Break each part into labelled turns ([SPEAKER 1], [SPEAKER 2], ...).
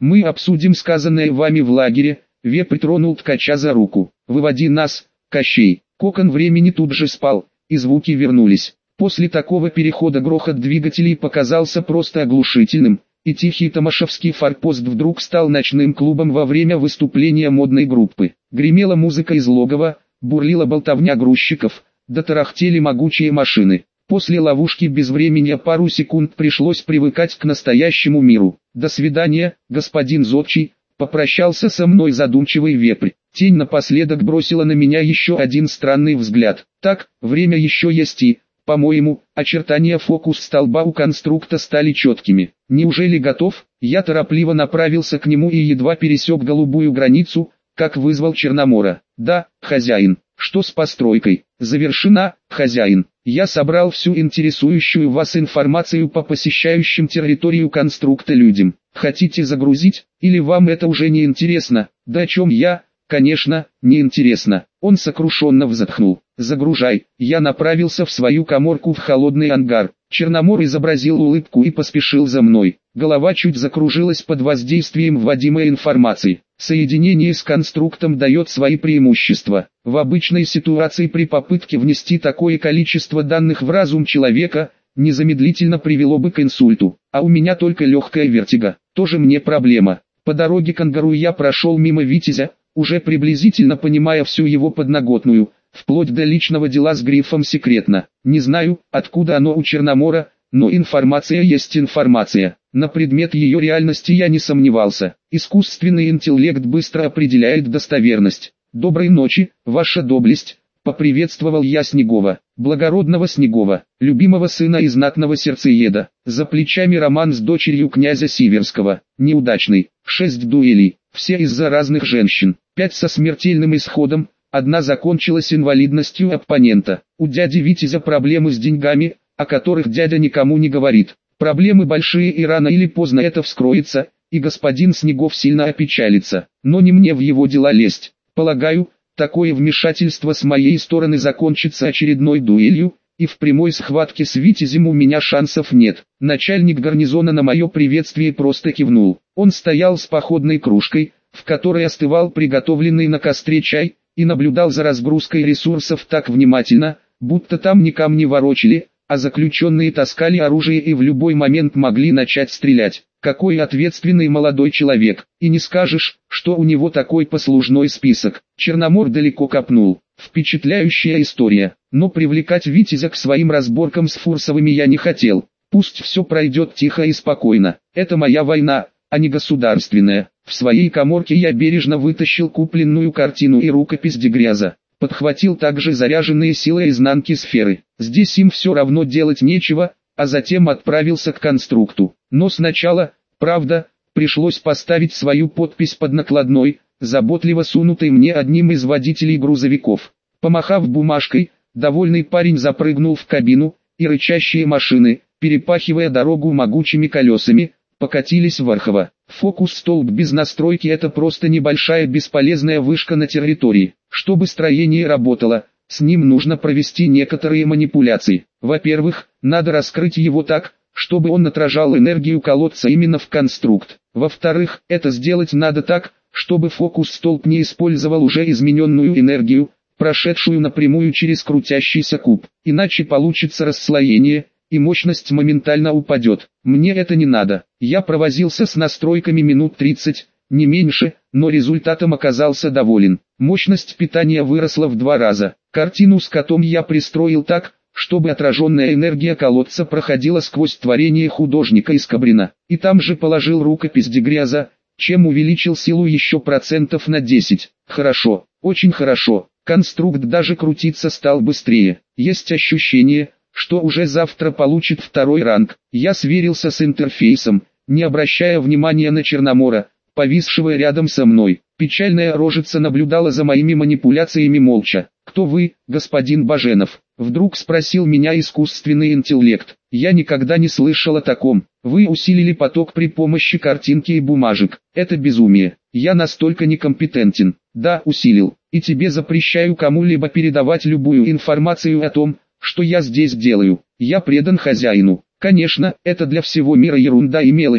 [SPEAKER 1] Мы обсудим сказанное вами в лагере. Вепрь тронул ткача за руку. Выводи нас, Кощей. Кокон времени тут же спал, и звуки вернулись. После такого перехода грохот двигателей показался просто оглушительным, и тихий томашевский форпост вдруг стал ночным клубом во время выступления модной группы. Гремела музыка из логова, бурлила болтовня грузчиков, дотарахтели могучие машины. После ловушки безвременья пару секунд пришлось привыкать к настоящему миру. «До свидания, господин Зодчий», — попрощался со мной задумчивый вепрь. Тень напоследок бросила на меня еще один странный взгляд. Так, время еще есть и, по-моему, очертания фокус-столба у конструкта стали четкими. Неужели готов? Я торопливо направился к нему и едва пересек голубую границу, как вызвал Черномора. «Да, хозяин. Что с постройкой?» «Завершена, хозяин. Я собрал всю интересующую вас информацию по посещающим территорию конструкта людям. Хотите загрузить, или вам это уже не интересно?» «Да о чем я?» «Конечно, не интересно». Он сокрушенно вздохнул. «Загружай». Я направился в свою каморку в холодный ангар. Черномор изобразил улыбку и поспешил за мной. Голова чуть закружилась под воздействием вводимой информации. Соединение с конструктом дает свои преимущества. В обычной ситуации при попытке внести такое количество данных в разум человека, незамедлительно привело бы к инсульту. А у меня только легкая вертига. Тоже мне проблема. По дороге к ангару я прошел мимо Витязя, уже приблизительно понимая всю его подноготную, вплоть до личного дела с грифом «секретно». Не знаю, откуда оно у Черномора, но информация есть информация. На предмет ее реальности я не сомневался. Искусственный интеллект быстро определяет достоверность. «Доброй ночи, ваша доблесть», — поприветствовал я Снегова, благородного Снегова, любимого сына и знатного сердцееда. За плечами роман с дочерью князя Сиверского, неудачный, 6 дуэлей, все из-за разных женщин, 5 со смертельным исходом, одна закончилась инвалидностью оппонента. У дяди Витязя проблемы с деньгами, о которых дядя никому не говорит. Проблемы большие, и рано или поздно это вскроется, и господин Снегов сильно опечалится. Но не мне в его дела лезть. Полагаю, такое вмешательство с моей стороны закончится очередной дуэлью, и в прямой схватке с Витязем у меня шансов нет. Начальник гарнизона на мое приветствие просто кивнул. Он стоял с походной кружкой, в которой остывал приготовленный на костре чай, и наблюдал за разгрузкой ресурсов так внимательно, будто там ни камни ворочали, а заключенные таскали оружие и в любой момент могли начать стрелять. Какой ответственный молодой человек, и не скажешь, что у него такой послужной список. Черномор далеко копнул. Впечатляющая история, но привлекать Витязя к своим разборкам с Фурсовыми я не хотел. Пусть все пройдет тихо и спокойно. Это моя война, а не государственная. В своей каморке я бережно вытащил купленную картину и рукопись Дегряза. Подхватил также заряженные силой изнанки сферы. Здесь им все равно делать нечего, а затем отправился к конструкту. Но сначала, правда, пришлось поставить свою подпись под накладной, заботливо сунутой мне одним из водителей грузовиков. Помахав бумажкой, довольный парень запрыгнул в кабину, и рычащие машины, перепахивая дорогу могучими колесами, покатились в Орхово. Фокус-столб без настройки — это просто небольшая бесполезная вышка на территории. Чтобы строение работало, с ним нужно провести некоторые манипуляции. Во-первых, надо раскрыть его так, чтобы он отражал энергию колодца именно в конструкт. Во-вторых, это сделать надо так, чтобы фокус-столб не использовал уже измененную энергию, прошедшую напрямую через крутящийся куб. Иначе получится расслоение, и мощность моментально упадет. Мне это не надо. Я провозился с настройками минут 30, не меньше, но результатом оказался доволен. Мощность питания выросла в 2 раза. Картину с котом я пристроил так, чтобы отраженная энергия колодца проходила сквозь творение художника из Кабрина. И там же положил рукопись Дегряза, чем увеличил силу еще процентов на 10. Хорошо, очень хорошо. Конструкт даже крутиться стал быстрее. Есть ощущение, что уже завтра получит 2-й ранг. Я сверился с интерфейсом, не обращая внимания на Черномора, повисшего рядом со мной. Печальная рожица наблюдала за моими манипуляциями молча. «Кто вы, господин Баженов?» — вдруг спросил меня искусственный интеллект. «Я никогда не слышал о таком. Вы усилили поток при помощи картинки и бумажек. Это безумие. Я настолько некомпетентен». «Да, усилил. И тебе запрещаю кому-либо передавать любую информацию о том, что я здесь делаю. Я предан хозяину. Конечно, это для всего мира ерунда и мелочи,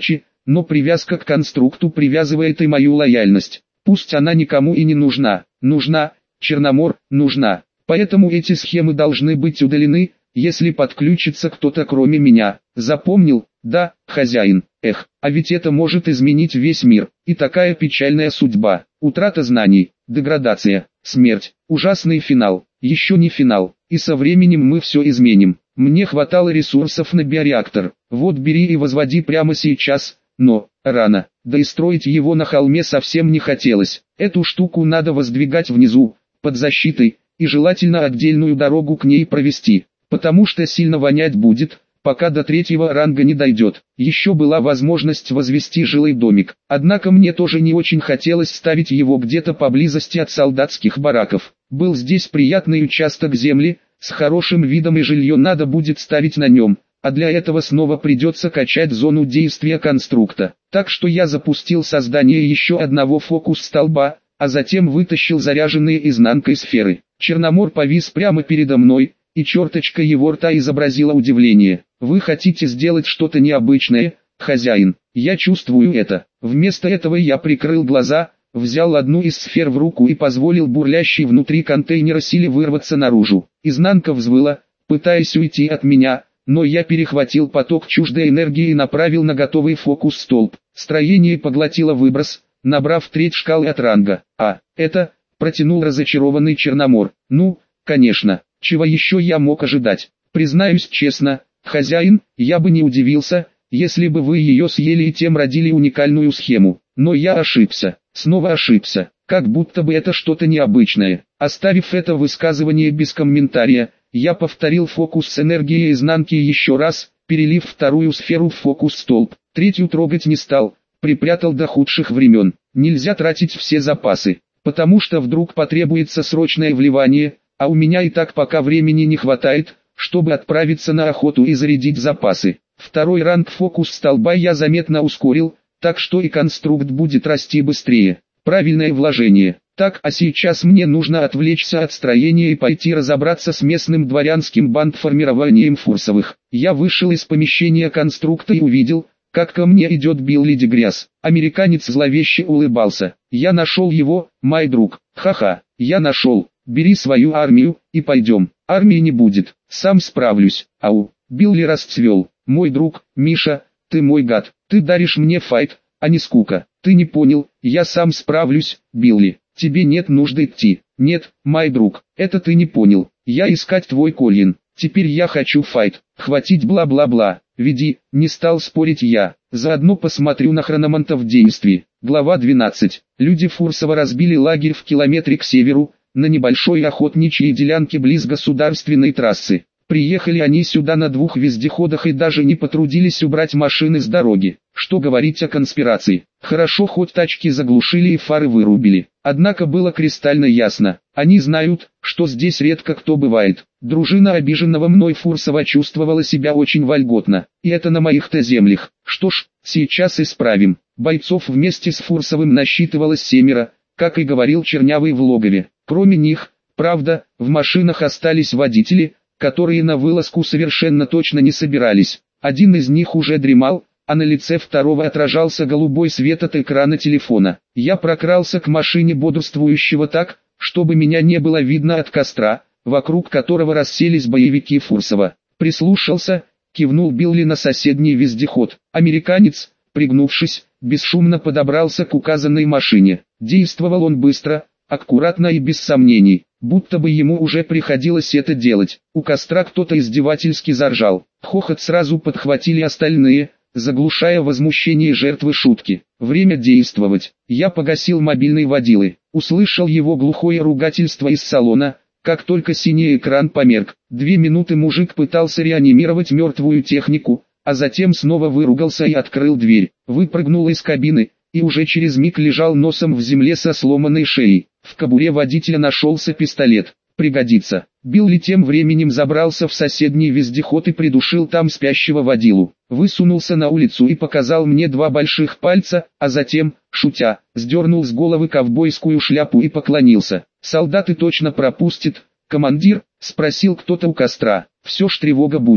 [SPEAKER 1] но привязка к конструкту привязывает и мою лояльность. Пусть она никому и не нужна. Нужна, Черномор, нужна. Поэтому эти схемы должны быть удалены, если подключится кто-то кроме меня. Запомнил? Да, хозяин. Эх, а ведь это может изменить весь мир. И такая печальная судьба. Утрата знаний, деградация, смерть, ужасный финал. Еще не финал. И со временем мы все изменим. Мне хватало ресурсов на биореактор. Вот бери и возводи прямо сейчас. Но, рано. Да и строить его на холме совсем не хотелось. Эту штуку надо воздвигать внизу, под защитой, и желательно отдельную дорогу к ней провести. Потому что сильно вонять будет, пока до 3-го ранга не дойдет. Еще была возможность возвести жилой домик. Однако мне тоже не очень хотелось ставить его где-то поблизости от солдатских бараков. Был здесь приятный участок земли, с хорошим видом, и жилье надо будет ставить на нем. А для этого снова придется качать зону действия конструкта. Так что я запустил создание еще одного фокус-столба, а затем вытащил заряженные изнанкой сферы. Черномор повис прямо передо мной, и черточка его рта изобразила удивление. «Вы хотите сделать что-то необычное, хозяин? Я чувствую это». Вместо этого я прикрыл глаза, взял одну из сфер в руку и позволил бурлящей внутри контейнера силе вырваться наружу. Изнанка взвыла, пытаясь уйти от меня, но я перехватил поток чуждой энергии и направил на готовый фокус-столб. Строение поглотило выброс, набрав треть шкалы от ранга. Это, протянул разочарованный Черномор. Ну, конечно, чего еще я мог ожидать? Признаюсь честно, хозяин, я бы не удивился, если бы вы ее съели и тем родили уникальную схему. Но я ошибся, снова ошибся, как будто бы это что-то необычное. Оставив это высказывание без комментария, я повторил фокус с энергией изнанки еще раз, перелив вторую сферу в фокус-столб. Третью трогать не стал, припрятал до худших времен. Нельзя тратить все запасы, потому что вдруг потребуется срочное вливание, а у меня и так пока времени не хватает, чтобы отправиться на охоту и зарядить запасы. Второй ранг фокус-столба я заметно ускорил, так что и конструкт будет расти быстрее. Правильное вложение. Так, а сейчас мне нужно отвлечься от строения и пойти разобраться с местным дворянским бандформированием Фурсовых. Я вышел из помещения конструкта и увидел, как ко мне идет Билли Дегряс. Американец зловеще улыбался. Я нашел его, мой друг. Ха-ха, я нашел. Бери свою армию, и пойдем. Армии не будет, сам справлюсь. Ау, Билли расцвел. Мой друг, Миша, ты мой гад. Ты даришь мне файт, а не скука. Ты не понял, я сам справлюсь, Билли. Тебе нет нужды идти. Нет, мой друг, это ты не понял. Я искать твой Колин. Теперь я хочу файт. Хватить бла-бла-бла. Веди, не стал спорить я. Заодно посмотрю на хрономанта в действии. Глава 12. Люди Фурсова разбили лагерь в километре к северу, на небольшой охотничьей делянке близ государственной трассы. Приехали они сюда на 2 вездеходах и даже не потрудились убрать машины с дороги. Что говорить о конспирации? Хорошо, хоть тачки заглушили и фары вырубили. Однако было кристально ясно. Они знают, что здесь редко кто бывает. Дружина обиженного мной Фурсова чувствовала себя очень вольготно. И это на моих-то землях. Что ж, сейчас исправим. Бойцов вместе с Фурсовым насчитывалось 7, как и говорил Чернявый в логове. Кроме них, правда, в машинах остались водители, которые на вылазку совершенно точно не собирались. Один из них уже дремал, а на лице второго отражался голубой свет от экрана телефона. Я прокрался к машине бодрствующего так, чтобы меня не было видно от костра, вокруг которого расселись боевики Фурсова. Прислушался, кивнул Билли на соседний вездеход. Американец, пригнувшись, бесшумно подобрался к указанной машине. Действовал он быстро, аккуратно и без сомнений, будто бы ему уже приходилось это делать. У костра кто-то издевательски заржал. Хохот сразу подхватили остальные, заглушая возмущение жертвы шутки. Время действовать. Я погасил мобильный водилы. Услышал его глухое ругательство из салона, как только синий экран померк. 2 минуты мужик пытался реанимировать мертвую технику, а затем снова выругался и открыл дверь. Выпрыгнул из кабины, и уже через миг лежал носом в земле со сломанной шеей. В кобуре водителя нашелся пистолет. Пригодится. Билли тем временем забрался в соседний вездеход и придушил там спящего водилу. Высунулся на улицу и показал мне 2 больших пальца, а затем, шутя, сдернул с головы ковбойскую шляпу и поклонился. «Солдаты точно пропустит, командир?» — спросил кто-то у костра. «Все ж тревога будет.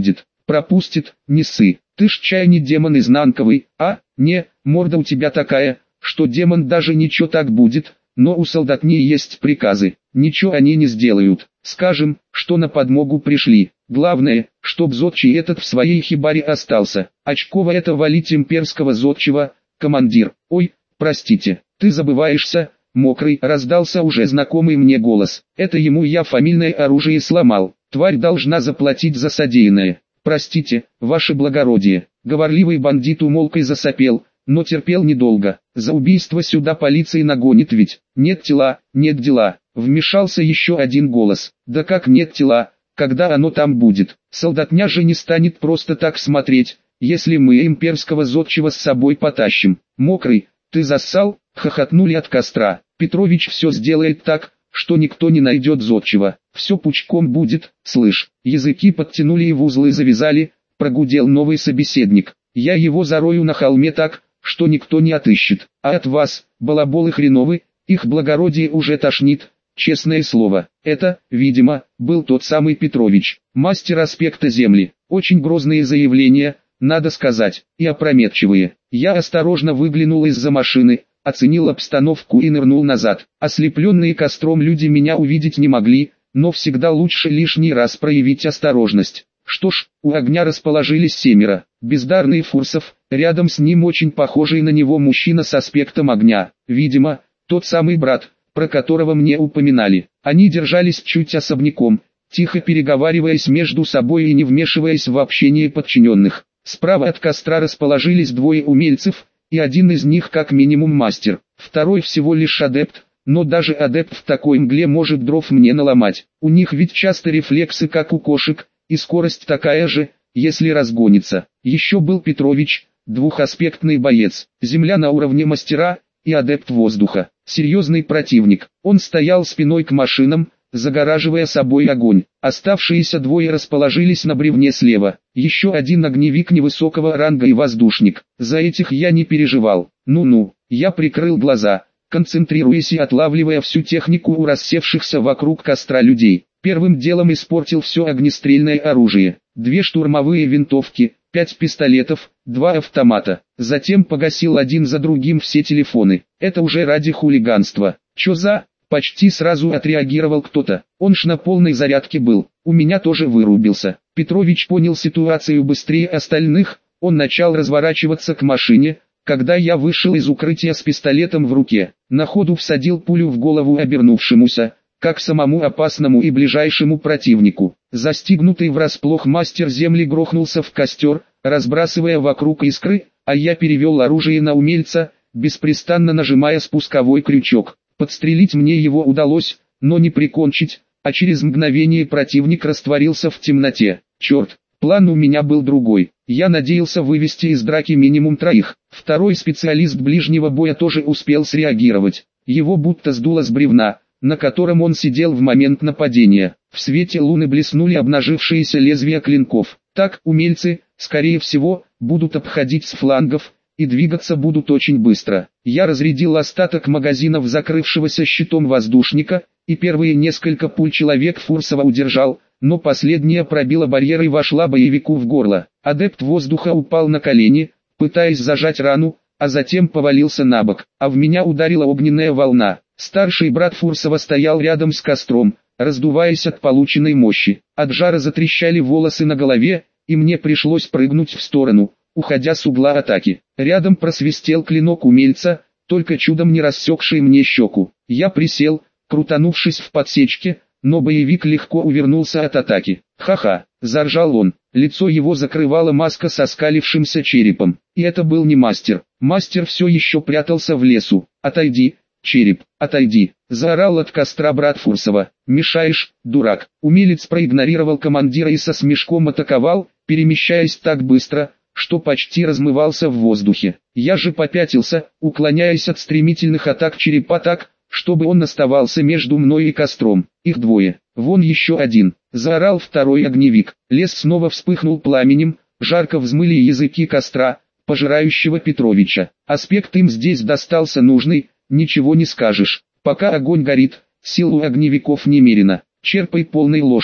[SPEAKER 1] пропустит, не ссы. Ты ж чай не демон изнанковый, а? Не, морда у тебя такая, что демон даже ничего так будет, но у солдатни есть приказы, ничего они не сделают. Скажем, что на подмогу пришли. Главное, чтоб зодчий этот в своей хибаре остался. Очково это валить имперского зодчего, командир. Ой, простите, ты забываешься, мокрый, раздался уже знакомый мне голос. Это ему я фамильное оружие сломал. Тварь должна заплатить за содеянное. Простите, ваше благородие. Говорливый бандит умолк и засопел, но терпел недолго. За убийство сюда полиция нагонит ведь. Нет тела, нет дела. Вмешался еще один голос. Да как нет тела, когда оно там будет? Солдатня же не станет просто так смотреть, если мы имперского зодчего с собой потащим. Мокрый, ты зассал? Хохотнули от костра. Петрович все сделает так, что никто не найдет зодчего. Все пучком будет, слышь. Языки подтянули и в узлы завязали, прогудел новый собеседник. Я его зарою на холме так, что никто не отыщет. А от вас, балаболы хреновы, их благородие уже тошнит, честное слово. Это, видимо, был тот самый Петрович, мастер аспекта земли. Очень грозные заявления, надо сказать, и опрометчивые. Я осторожно выглянул из-за машины, оценил обстановку и нырнул назад. Ослепленные костром люди меня увидеть не могли, но всегда лучше лишний раз проявить осторожность. Что ж, у огня расположились 7. Бездарный Фурсов, рядом с ним очень похожий на него мужчина с аспектом огня. Видимо, тот самый брат, про которого мне упоминали. Они держались чуть особняком, тихо переговариваясь между собой и не вмешиваясь в общение подчиненных. Справа от костра расположились 2 умельцев, и один из них как минимум мастер, второй всего лишь адепт, но даже адепт в такой мгле может дров мне наломать. У них ведь часто рефлексы как у кошек, и скорость такая же, если разгонится. Еще был Петрович, двухаспектный боец, земля на уровне мастера, и адепт воздуха. Серьезный противник. Он стоял спиной к машинам, загораживая собой огонь. Оставшиеся 2 расположились на бревне слева. Еще один огневик невысокого ранга и воздушник. За этих я не переживал. Ну-ну, я прикрыл глаза, концентрируясь и отлавливая всю технику у рассевшихся вокруг костра людей. Первым делом испортил все огнестрельное оружие. 2 штурмовые винтовки, 5 пистолетов, 2 автомата. Затем погасил один за другим все телефоны. Это уже ради хулиганства. Чё за... Почти сразу отреагировал кто-то. Он ж на полной зарядке был. У меня тоже вырубился. Петрович понял ситуацию быстрее остальных. Он начал разворачиваться к машине, когда я вышел из укрытия с пистолетом в руке. На ходу всадил пулю в голову обернувшемуся, как самому опасному и ближайшему противнику. Застигнутый врасплох мастер земли грохнулся в костер, разбрасывая вокруг искры, а я перевел оружие на умельца, беспрестанно нажимая спусковой крючок. Подстрелить мне его удалось, но не прикончить, а через мгновение противник растворился в темноте. Черт, план у меня был другой. Я надеялся вывести из драки минимум 3. Второй специалист ближнего боя тоже успел среагировать. Его будто сдуло с бревна, на котором он сидел в момент нападения. В свете луны блеснули обнажившиеся лезвия клинков. Так, умельцы, скорее всего, будут обходить с флангов, и двигаться будут очень быстро. Я разрядил остаток магазинов закрывшегося щитом воздушника, и первые несколько пуль человек Фурсова удержал, но последняя пробила барьер и вошла боевику в горло. Адепт воздуха упал на колени, пытаясь зажать рану, а затем повалился на бок, а в меня ударила огненная волна. Старший брат Фурсова стоял рядом с костром, раздуваясь от полученной мощи. От жара затрещали волосы на голове, и мне пришлось прыгнуть в сторону, уходя с угла атаки. Рядом просвистел клинок умельца, только чудом не рассекший мне щеку. Я присел, крутанувшись в подсечке, но боевик легко увернулся от атаки. «Ха-ха!» – заржал он. Лицо его закрывала маска со скалившимся черепом. И это был не мастер. Мастер все еще прятался в лесу. «Отойди, череп, отойди!» – заорал от костра брат Фурсова. «Мешаешь, дурак!» Умелец проигнорировал командира и со смешком атаковал, перемещаясь так быстро, что почти размывался в воздухе. Я же попятился, уклоняясь от стремительных атак черепа так, чтобы он оставался между мной и костром. Их 2. Вон еще один. Заорал второй огневик. Лес снова вспыхнул пламенем, жарко взмыли языки костра, пожирающего Петровича. Аспект им здесь достался нужный, ничего не скажешь. Пока огонь горит, сил у огневиков немерено. Черпай полной ложкой.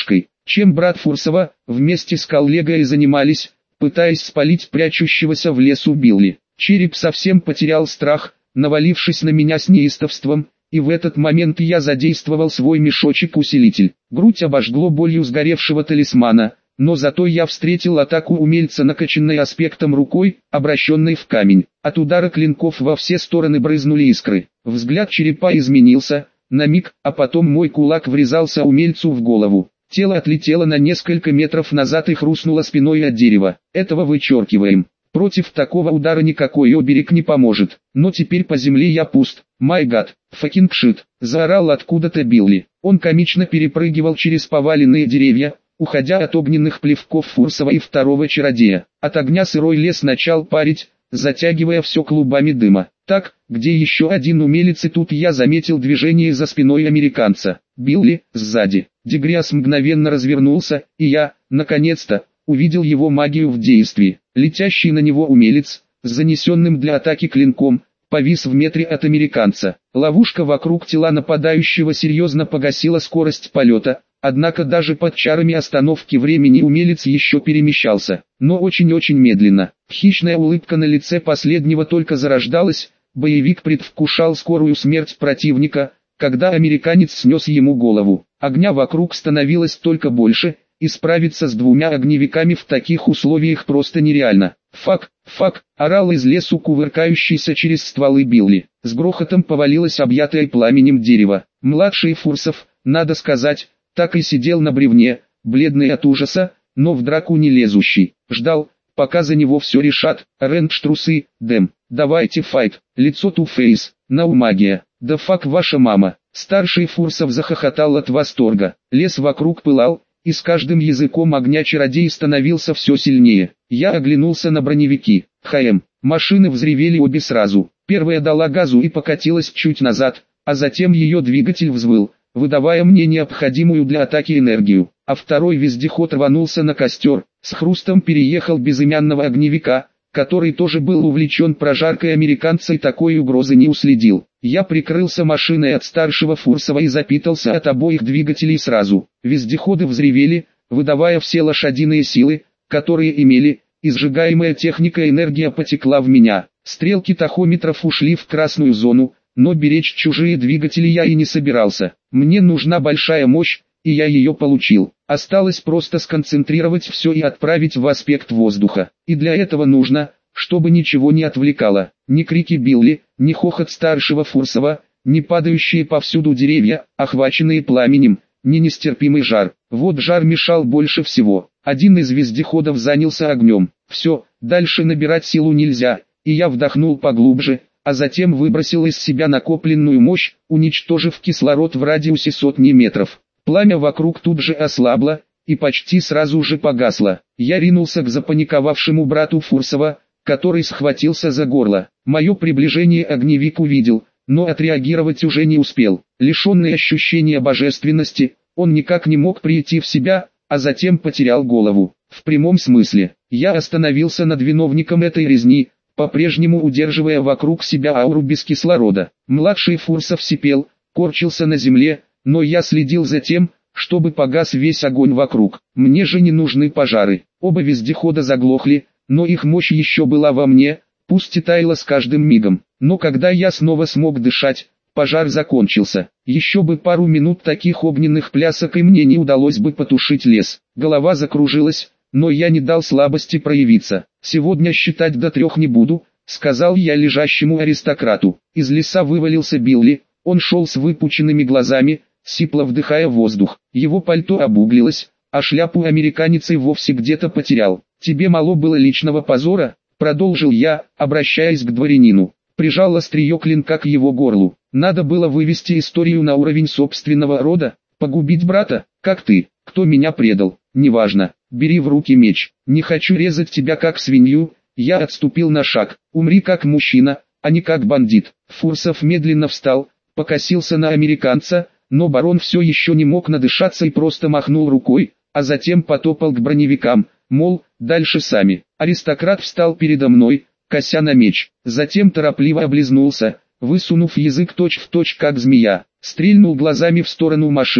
[SPEAKER 1] чем брат Фурсова, вместе с коллегой занимались, пытаясь спалить прячущегося в лесу Билли. Череп совсем потерял страх, навалившись на меня с неистовством, и в этот момент я задействовал свой мешочек-усилитель. Грудь обожгло болью сгоревшего талисмана, но зато я встретил атаку умельца накачанной аспектом рукой, обращенной в камень. От удара клинков во все стороны брызнули искры. Взгляд черепа изменился, на миг, а потом мой кулак врезался умельцу в голову. Тело отлетело на несколько метров назад и хрустнуло спиной от дерева. Этого вычеркиваем. Против такого удара никакой оберег не поможет. Но теперь по земле я пуст. My God, fucking shit, заорал откуда-то Билли. Он комично перепрыгивал через поваленные деревья, уходя от огненных плевков Фурсова и второго чародея. От огня сырой лес начал парить, затягивая все клубами дыма. Так, где еще один умелец, и тут я заметил движение за спиной американца. Билли, сзади. Дегриас мгновенно развернулся, и я, наконец-то, увидел его магию в действии. Летящий на него умелец, с занесенным для атаки клинком, повис в метре от американца. Ловушка вокруг тела нападающего серьезно погасила скорость полета, однако даже под чарами остановки времени умелец еще перемещался, но очень-очень медленно. Хищная улыбка на лице последнего только зарождалась, боевик предвкушал скорую смерть противника, когда американец снес ему голову. Огня вокруг становилось только больше, и справиться с двумя огневиками в таких условиях просто нереально. «Фак, фак!» – орал из лесу кувыркающийся через стволы Билли. С грохотом повалилось объятое пламенем дерево. Младший Фурсов, надо сказать, так и сидел на бревне, бледный от ужаса, но в драку не лезущий. Ждал, пока за него все решат. Рентштрусы, дэм, давайте файт. Лицо Ту-Фейс, наумагия. Да фак ваша мама. Старший Фурсов захохотал от восторга. Лес вокруг пылал, и с каждым языком огня чародей становился все сильнее. Я оглянулся на броневики. Машины взревели обе сразу. Первая дала газу и покатилась чуть назад, а затем ее двигатель взвыл, выдавая мне необходимую для атаки энергию. А второй вездеход рванулся на костер, с хрустом переехал безымянного огневика, который тоже был увлечен прожаркой американца и такой угрозы не уследил. Я прикрылся машиной от старшего Фурсова и запитался от обоих двигателей сразу. Вездеходы взревели, выдавая все лошадиные силы, которые имели, и сжигаемая техника энергия потекла в меня. Стрелки тахометров ушли в красную зону, но беречь чужие двигатели я и не собирался. Мне нужна большая мощь, и я ее получил. Осталось просто сконцентрировать все и отправить в аспект воздуха. И для этого нужно, чтобы ничего не отвлекало. Ни крики Билли, ни хохот старшего Фурсова, ни падающие повсюду деревья, охваченные пламенем, ни нестерпимый жар. Вот жар мешал больше всего. Один из вездеходов занялся огнем. Все, дальше набирать силу нельзя, и я вдохнул поглубже, а затем выбросил из себя накопленную мощь, уничтожив кислород в радиусе сотни метров. Пламя вокруг тут же ослабло, и почти сразу же погасло. Я ринулся к запаниковавшему брату Фурсова, который схватился за горло. Мое приближение огневик увидел, но отреагировать уже не успел. Лишенный ощущения божественности, он никак не мог прийти в себя, а затем потерял голову. В прямом смысле, я остановился над виновником этой резни, по-прежнему удерживая вокруг себя ауру без кислорода. Младший Фурсов сипел, корчился на земле, но я следил за тем, чтобы погас весь огонь вокруг. Мне же не нужны пожары. Оба вездехода заглохли, но их мощь еще была во мне, пусть и таяла с каждым мигом. Но когда я снова смог дышать, пожар закончился. Еще бы пару минут таких огненных плясок, и мне не удалось бы потушить лес. Голова закружилась, но я не дал слабости проявиться. «Сегодня считать до 3 не буду», — сказал я лежащему аристократу. Из леса вывалился Билли, он шел с выпученными глазами, сипло вдыхая воздух. Его пальто обуглилось, а шляпу американец и вовсе где-то потерял. «Тебе мало было личного позора?» — продолжил я, обращаясь к дворянину. Прижал острие клинка к его горлу. «Надо было вывести историю на уровень собственного рода, погубить брата, как ты. Кто меня предал, неважно, бери в руки меч. Не хочу резать тебя как свинью». Я отступил на шаг. «Умри как мужчина, а не как бандит». Фурсов медленно встал, покосился на американца, но барон все еще не мог надышаться и просто махнул рукой, а затем потопал к броневикам, мол, дальше сами. Аристократ встал передо мной, кося на меч, затем торопливо облизнулся, высунув язык точь-в-точь как змея, стрельнул глазами в сторону машин,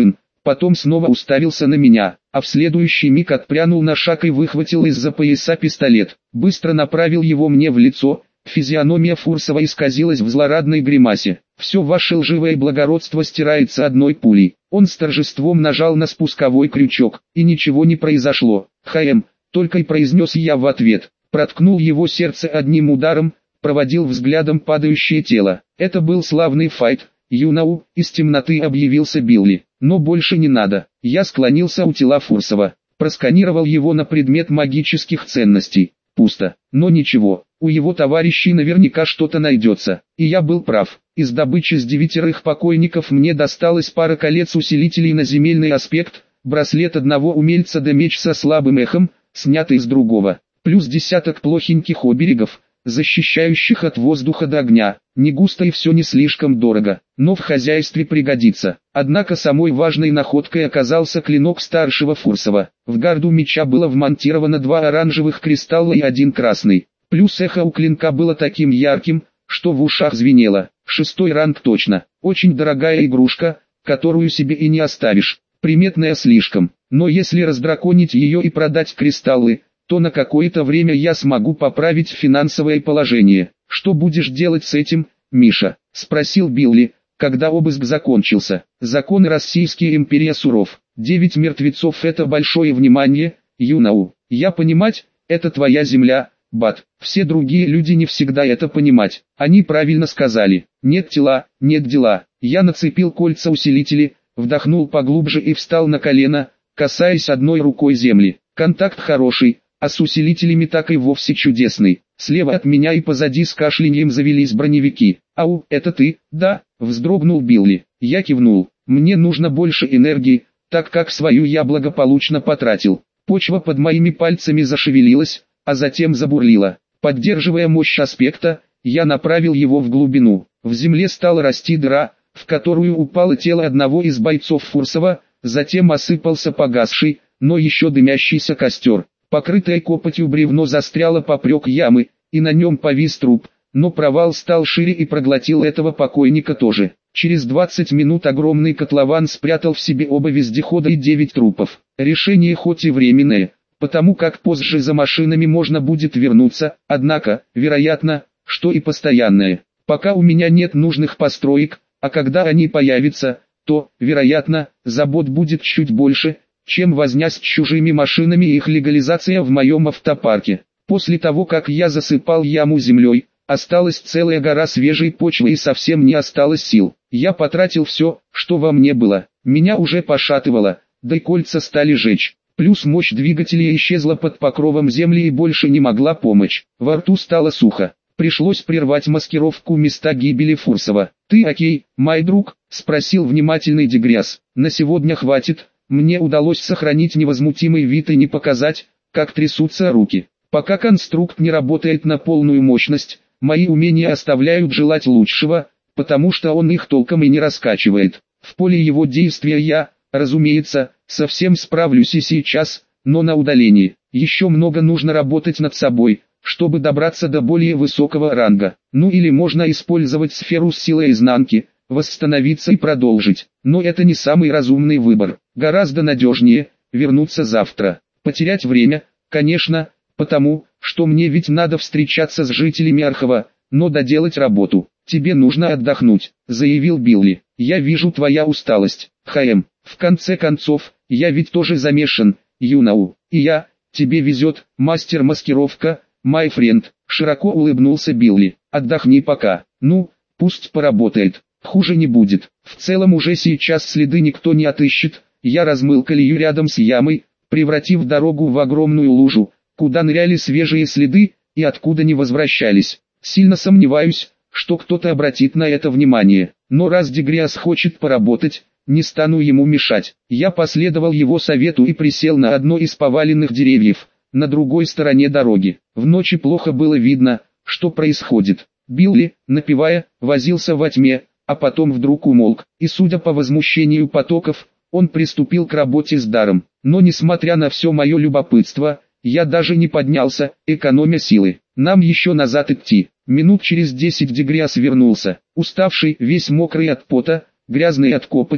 [SPEAKER 1] потом снова уставился на меня, а в следующий миг отпрянул на шаг и выхватил из-за пояса пистолет. Быстро направил его мне в лицо, физиономия Фурсова исказилась в злорадной гримасе. «Все ваше лживое благородство стирается одной пулей». Он с торжеством нажал на спусковой крючок, и ничего не произошло. «ХМ», только и произнес я в ответ. Проткнул его сердце одним ударом, проводил взглядом падающее тело. Это был славный файт. «Юнау», из темноты объявился Билли. «Но больше не надо». Я склонился у тела Фурсова, просканировал его на предмет магических ценностей. Пусто. Но ничего, у его товарищей наверняка что-то найдется. И я был прав. Из добычи с 9 покойников мне досталось пара колец-усилителей на земельный аспект, браслет одного умельца да меч со слабым эхом, снятый с другого, плюс десяток плохеньких оберегов, защищающих от воздуха до огня. Не густо и все не слишком дорого, но в хозяйстве пригодится. Однако самой важной находкой оказался клинок старшего Фурсова. В гарду меча было вмонтировано 2 оранжевых кристалла и 1 красный. Плюс эхо у клинка было таким ярким, что в ушах звенело. 6-й ранг точно. Очень дорогая игрушка, которую себе и не оставишь. Приметная слишком. Но если раздраконить ее и продать кристаллы, то на какое-то время я смогу поправить финансовое положение. «Что будешь делать с этим, Миша?» – спросил Билли, когда обыск закончился. «Закон Российской империи суров. 9 мертвецов – это большое внимание, Юнау. Я понимать, это твоя земля, Бат. Все другие люди не всегда это понимать. Они правильно сказали. Нет тела, нет дела». Я нацепил кольца-усилители, вдохнул поглубже и встал на колено, касаясь одной рукой земли. Контакт хороший, а с усилителями так и вовсе чудесный. Слева от меня и позади с кашляньем завелись броневики. «Ау, это ты?» «Да», — вздрогнул Билли. Я кивнул. «Мне нужно больше энергии, так как свою я благополучно потратил». Почва под моими пальцами зашевелилась, а затем забурлила. Поддерживая мощь аспекта, я направил его в глубину. В земле стала расти дыра, в которую упало тело одного из бойцов Фурсова, затем осыпался погасший, но еще дымящийся костер. Покрытое копотью бревно застряло поперек ямы, и на нем повис труп, но провал стал шире и проглотил этого покойника тоже. Через 20 минут огромный котлован спрятал в себе оба вездехода и 9 трупов. Решение хоть и временное, потому как позже за машинами можно будет вернуться, однако, вероятно, что и постоянное. Пока у меня нет нужных построек, а когда они появятся, то, вероятно, забот будет чуть больше, чем возня с чужими машинами и их легализация в моем автопарке. После того, как я засыпал яму землей, осталась целая гора свежей почвы и совсем не осталось сил. Я потратил все, что во мне было. Меня уже пошатывало, да и кольца стали жечь. Плюс мощь двигателя исчезла под покровом земли и больше не могла помочь. Во рту стало сухо. Пришлось прервать маскировку места гибели Фурсова. «Ты окей, мой друг?» – спросил внимательный Дегряс. «На сегодня хватит». Мне удалось сохранить невозмутимый вид и не показать, как трясутся руки. Пока конструкт не работает на полную мощность, мои умения оставляют желать лучшего, потому что он их толком и не раскачивает. В поле его действия я, разумеется, совсем справлюсь и сейчас, но на удалении. Еще много нужно работать над собой, чтобы добраться до более высокого ранга. Ну или можно использовать сферу с силой изнанки, восстановиться и продолжить. Но это не самый разумный выбор. Гораздо надежнее вернуться завтра. Потерять время, конечно, потому, что мне ведь надо встречаться с жителями Архова, но доделать работу. «Тебе нужно отдохнуть», — заявил Билли. «Я вижу твоя усталость, ХМ. В конце концов, я ведь тоже замешан, Юнау. И я, тебе везет, мастер-маскировка, my friend», — широко улыбнулся Билли. «Отдохни пока. Ну, пусть поработает. Хуже не будет. В целом уже сейчас следы никто не отыщет». Я размыл колею рядом с ямой, превратив дорогу в огромную лужу, куда ныряли свежие следы, и откуда не возвращались. Сильно сомневаюсь, что кто-то обратит на это внимание. Но раз Дегряс хочет поработать, не стану ему мешать. Я последовал его совету и присел на одно из поваленных деревьев, на другой стороне дороги. В ночи плохо было видно, что происходит. Билли, напевая, возился во тьме, а потом вдруг умолк, и судя по возмущению потоков, он приступил к работе с даром. Но несмотря на все мое любопытство, я даже не поднялся, экономя силы. Нам еще назад идти. Минут через 10 Дегряс вернулся, уставший, весь мокрый от пота, грязный от копоти,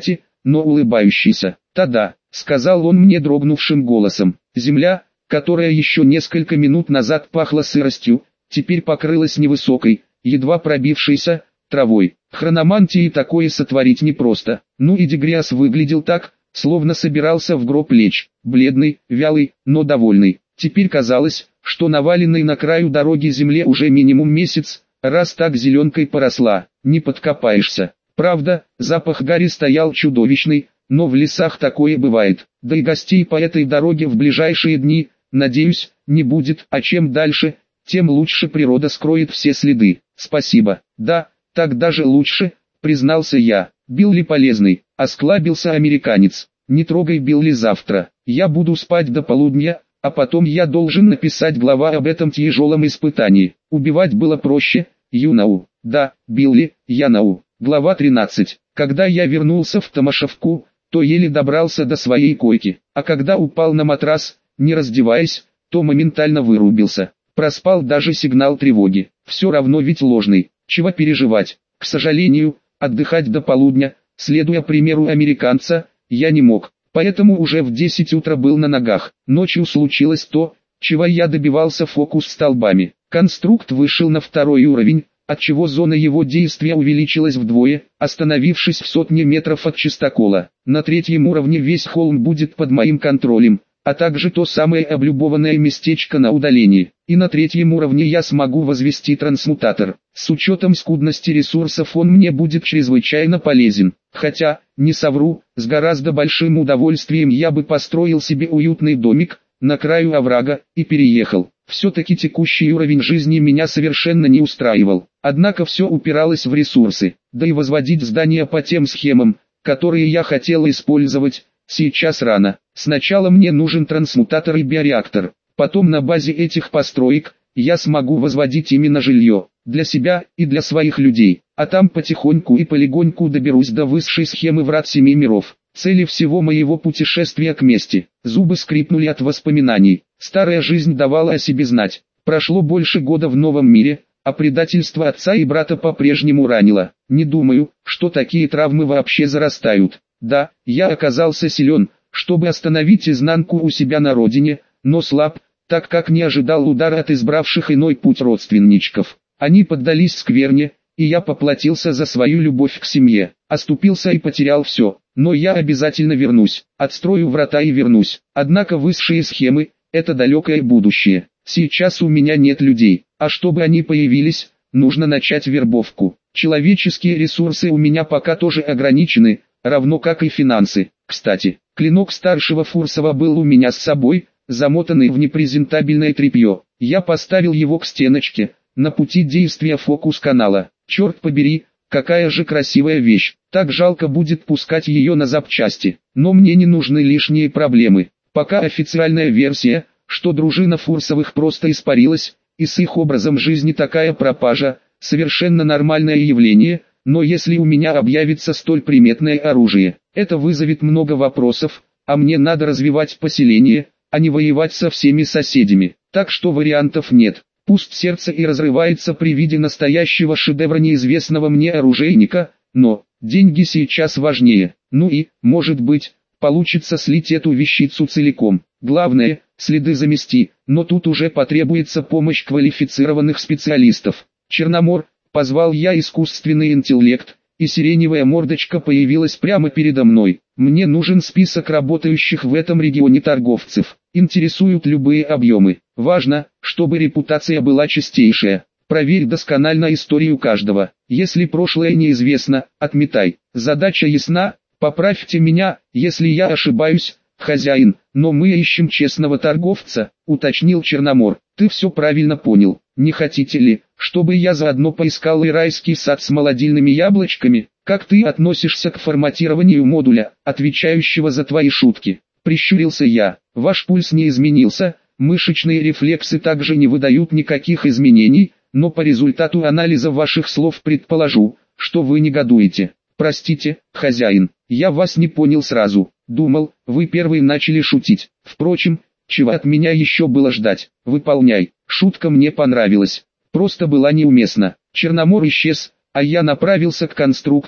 [SPEAKER 1] но улыбающийся. «Та-да», — сказал он мне дрогнувшим голосом. Земля, которая еще несколько минут назад пахла сыростью, теперь покрылась невысокой, едва пробившейся, травой. Хрономантии такое сотворить непросто. Ну и Дегриас выглядел так, словно собирался в гроб лечь, бледный, вялый, но довольный. Теперь казалось, что наваленной на краю дороги земле уже минимум месяц, раз так зеленкой поросла, не подкопаешься. Правда, запах гари стоял чудовищный, но в лесах такое бывает. Да и гостей по этой дороге в ближайшие дни, надеюсь, не будет, а чем дальше, тем лучше природа скроет все следы. Спасибо. Да, так даже лучше, признался я. Билли полезный, осклабился американец. Не трогай Билли завтра, я буду спать до полудня, а потом я должен написать глава об этом тяжелом испытании. Убивать было проще, you know. Да, Билли, я know. Глава 13. Когда я вернулся в Томашевку, то еле добрался до своей койки, а когда упал на матрас, не раздеваясь, то моментально вырубился. Проспал даже сигнал тревоги. Все равно ведь ложный, чего переживать. К сожалению, отдыхать до полудня, следуя примеру американца, я не мог. Поэтому уже в 10 утра был на ногах. Ночью случилось то, чего я добивался фокус столбами. Конструкт вышел на второй уровень, отчего зона его действия увеличилась вдвое, остановившись в сотне метров от чистокола. На третьем уровне весь холм будет под моим контролем, а также то самое облюбованное местечко на удалении. И на третьем уровне я смогу возвести трансмутатор. С учетом скудности ресурсов он мне будет чрезвычайно полезен. Хотя, не совру, с гораздо большим удовольствием я бы построил себе уютный домик на краю оврага и переехал. Все-таки текущий уровень жизни меня совершенно не устраивал. Однако все упиралось в ресурсы, да и возводить здания по тем схемам, которые я хотел использовать, сейчас рано. Сначала мне нужен трансмутатор и биореактор. Потом на базе этих построек, я смогу возводить именно жилье, для себя и для своих людей. А там потихоньку и полегоньку доберусь до высшей схемы врат семи миров. Цели всего моего путешествия к мести. Зубы скрипнули от воспоминаний. Старая жизнь давала о себе знать. Прошло больше года в новом мире, а предательство отца и брата по-прежнему ранило. Не думаю, что такие травмы вообще зарастают. Да, я оказался силен, чтобы остановить изнанку у себя на родине, но слаб, так как не ожидал удара от избравших иной путь родственничков. Они поддались скверне, и я поплатился за свою любовь к семье. Оступился и потерял все, но я обязательно вернусь. Отстрою врата и вернусь. Однако высшие схемы – это далекое будущее. Сейчас у меня нет людей, а чтобы они появились, нужно начать вербовку. Человеческие ресурсы у меня пока тоже ограничены, равно как и финансы. Кстати, клинок старшего Фурсова был у меня с собой, замотанный в непрезентабельное тряпье. Я поставил его к стеночке, на пути действия фокус-канала. Черт побери, какая же красивая вещь. Так жалко будет пускать ее на запчасти. Но мне не нужны лишние проблемы. Пока официальная версия, что дружина Фурсовых просто испарилась, и с их образом жизни такая пропажа, совершенно нормальное явление, но если у меня объявится столь приметное оружие, это вызовет много вопросов, а мне надо развивать поселение, а не воевать со всеми соседями. Так что вариантов нет. Пусть сердце и разрывается при виде настоящего шедевра неизвестного мне оружейника, но деньги сейчас важнее. Ну и, может быть, получится слить эту вещицу целиком. Главное, следы замести, но тут уже потребуется помощь квалифицированных специалистов. Черномор, позвал я искусственный интеллект, и сиреневая мордочка появилась прямо передо мной. Мне нужен список работающих в этом регионе торговцев. Интересуют любые объемы. Важно, чтобы репутация была чистейшая. Проверь досконально историю каждого. Если прошлое неизвестно, отметай. Задача ясна, поправьте меня, если я ошибаюсь, хозяин, но мы ищем честного торговца, уточнил Черномор. Ты все правильно понял. Не хотите ли, чтобы я заодно поискал и райский сад с молодильными яблочками? Как ты относишься к форматированию модуля, отвечающего за твои шутки? Прищурился я. Ваш пульс не изменился, мышечные рефлексы также не выдают никаких изменений, но по результату анализа ваших слов предположу, что вы негодуете. Простите, хозяин, я вас не понял сразу. Думал, вы первый начали шутить. Впрочем, чего от меня еще было ждать? Выполняй. Шутка мне понравилась. Просто была неуместна. Черномор исчез, а я направился к конструкту,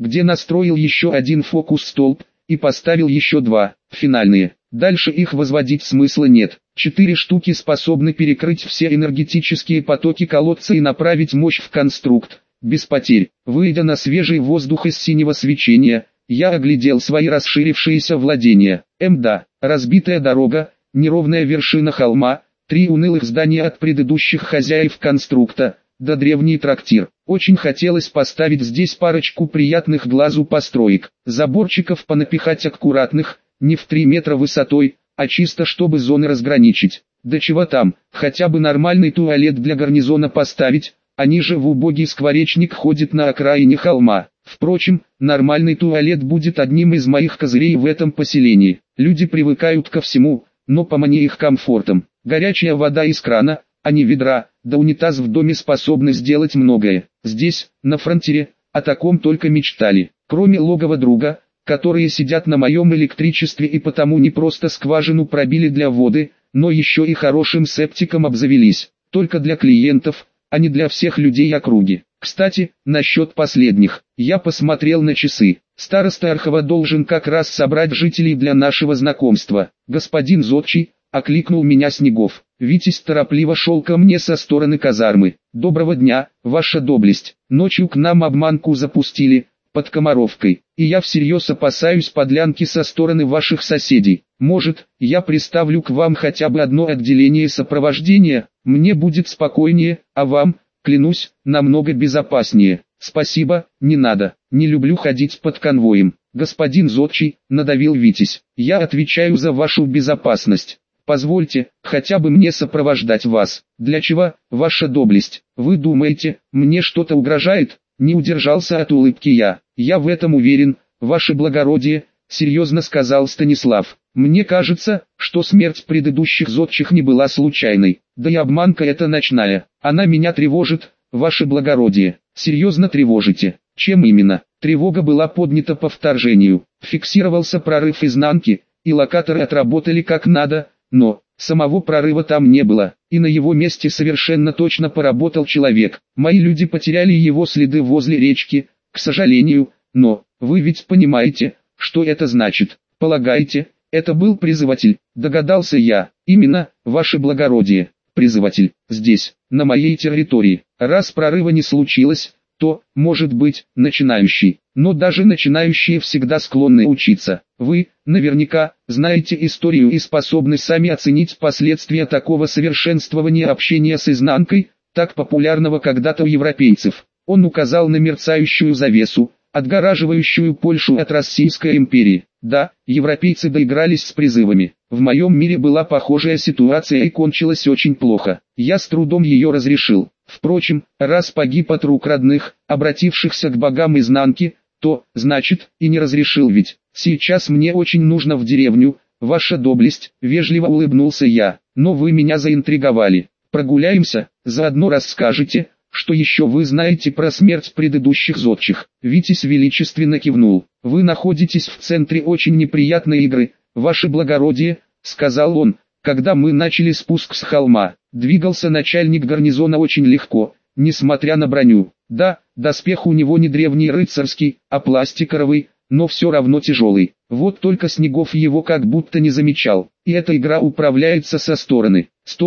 [SPEAKER 1] где настроил еще один фокус-столб, и поставил еще два, финальные. Дальше их возводить смысла нет. 4 штуки способны перекрыть все энергетические потоки колодца и направить мощь в конструкт, без потерь. Выйдя на свежий воздух из синего свечения, я оглядел свои расширившиеся владения. Да, разбитая дорога, неровная вершина холма, 3 унылых здания от предыдущих хозяев конструкта, да древний трактир. Очень хотелось поставить здесь парочку приятных глазу построек, заборчиков понапихать аккуратных, не в 3 метра высотой, а чисто чтобы зоны разграничить. Да чего там, хотя бы нормальный туалет для гарнизона поставить, они же в убогий скворечник ходят на окраине холма. Впрочем, нормальный туалет будет одним из моих козырей в этом поселении. Люди привыкают ко всему, но помани их комфортом. Горячая вода из крана, а не ведра, да унитаз в доме способны сделать многое. Здесь, на фронтире, о таком только мечтали. Кроме логова друга, которые сидят на моем электричестве и потому не просто скважину пробили для воды, но еще и хорошим септиком обзавелись. Только для клиентов, а не для всех людей округи. Кстати, насчет последних, я посмотрел на часы. Староста Архова должен как раз собрать жителей для нашего знакомства. Господин Зодчий, окликнул меня Снегов. Витязь торопливо шел ко мне со стороны казармы. Доброго дня, ваша доблесть. Ночью к нам обманку запустили, под Комаровкой, и я всерьез опасаюсь подлянки со стороны ваших соседей. Может, я приставлю к вам хотя бы одно отделение сопровождения, мне будет спокойнее, а вам, клянусь, намного безопаснее. Спасибо, не надо, не люблю ходить под конвоем. Господин Зодчий, надавил Витязь, я отвечаю за вашу безопасность. Позвольте, хотя бы мне сопровождать вас. Для чего, ваша доблесть? Вы думаете, мне что-то угрожает? Не удержался от улыбки я. Я в этом уверен, ваше благородие, серьезно сказал Станислав. Мне кажется, что смерть предыдущих зодчих не была случайной. Да и обманка эта ночная. Она меня тревожит, ваше благородие. Серьезно тревожите. Чем именно? Тревога была поднята по вторжению. Фиксировался прорыв изнанки, и локаторы отработали как надо, но самого прорыва там не было, и на его месте совершенно точно поработал человек. Мои люди потеряли его следы возле речки, к сожалению, но, вы ведь понимаете, что это значит. Полагаете, это был призыватель, догадался я. Именно, ваше благородие, призыватель, здесь, на моей территории. Раз прорыва не случилось, то, может быть, начинающий. Но даже начинающие всегда склонны учиться. Вы, наверняка, знаете историю и способны сами оценить последствия такого совершенствования общения с изнанкой, так популярного когда-то у европейцев. Он указал на мерцающую завесу, отгораживающую Польшу от Российской империи. Да, европейцы доигрались с призывами. В моем мире была похожая ситуация и кончилась очень плохо. Я с трудом ее разрешил. Впрочем, раз погиб от рук родных, обратившихся к богам изнанки, то, значит, и не разрешил ведь. Сейчас мне очень нужно в деревню, ваша доблесть, вежливо улыбнулся я. Но вы меня заинтриговали. Прогуляемся, заодно расскажете, что еще вы знаете про смерть предыдущих зодчих. Витязь величественно кивнул. Вы находитесь в центре очень неприятной игры, ваше благородие, сказал он, когда мы начали спуск с холма. Двигался начальник гарнизона очень легко, несмотря на броню. Да, доспех у него не древний рыцарский, а пластиковый, но все равно тяжелый. Вот только Снегов его как будто не замечал. И эта игра управляется со стороны,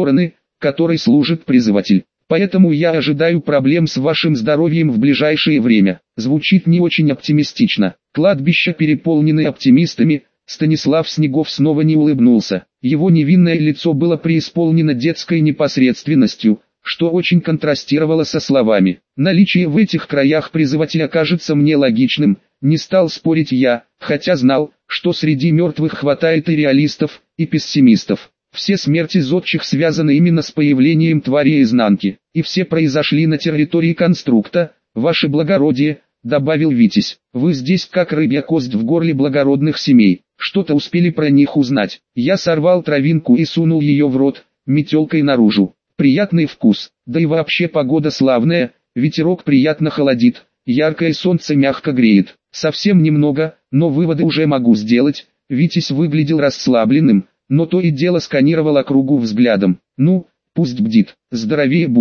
[SPEAKER 1] которой служит призыватель. Поэтому я ожидаю проблем с вашим здоровьем в ближайшее время. Звучит не очень оптимистично. Кладбища переполнены оптимистами. Станислав Снегов снова не улыбнулся. Его невинное лицо было преисполнено детской непосредственностью, что очень контрастировало со словами. Наличие в этих краях призывателя кажется мне логичным, не стал спорить я, хотя знал, что среди мертвых хватает и реалистов, и пессимистов. Все смерти зодчих связаны именно с появлением твари изнанки, и все произошли на территории конструкта, ваше благородие, добавил Витязь. Вы здесь как рыбья кость в горле благородных семей. Что-то успели про них узнать. Я сорвал травинку и сунул ее в рот, метелкой наружу. Приятный вкус, да и вообще погода славная, ветерок приятно холодит, яркое солнце мягко греет. Совсем немного, но выводы уже могу сделать. Витязь выглядел расслабленным, но то и дело сканировал округу взглядом. Ну, пусть бдит, здоровее буду.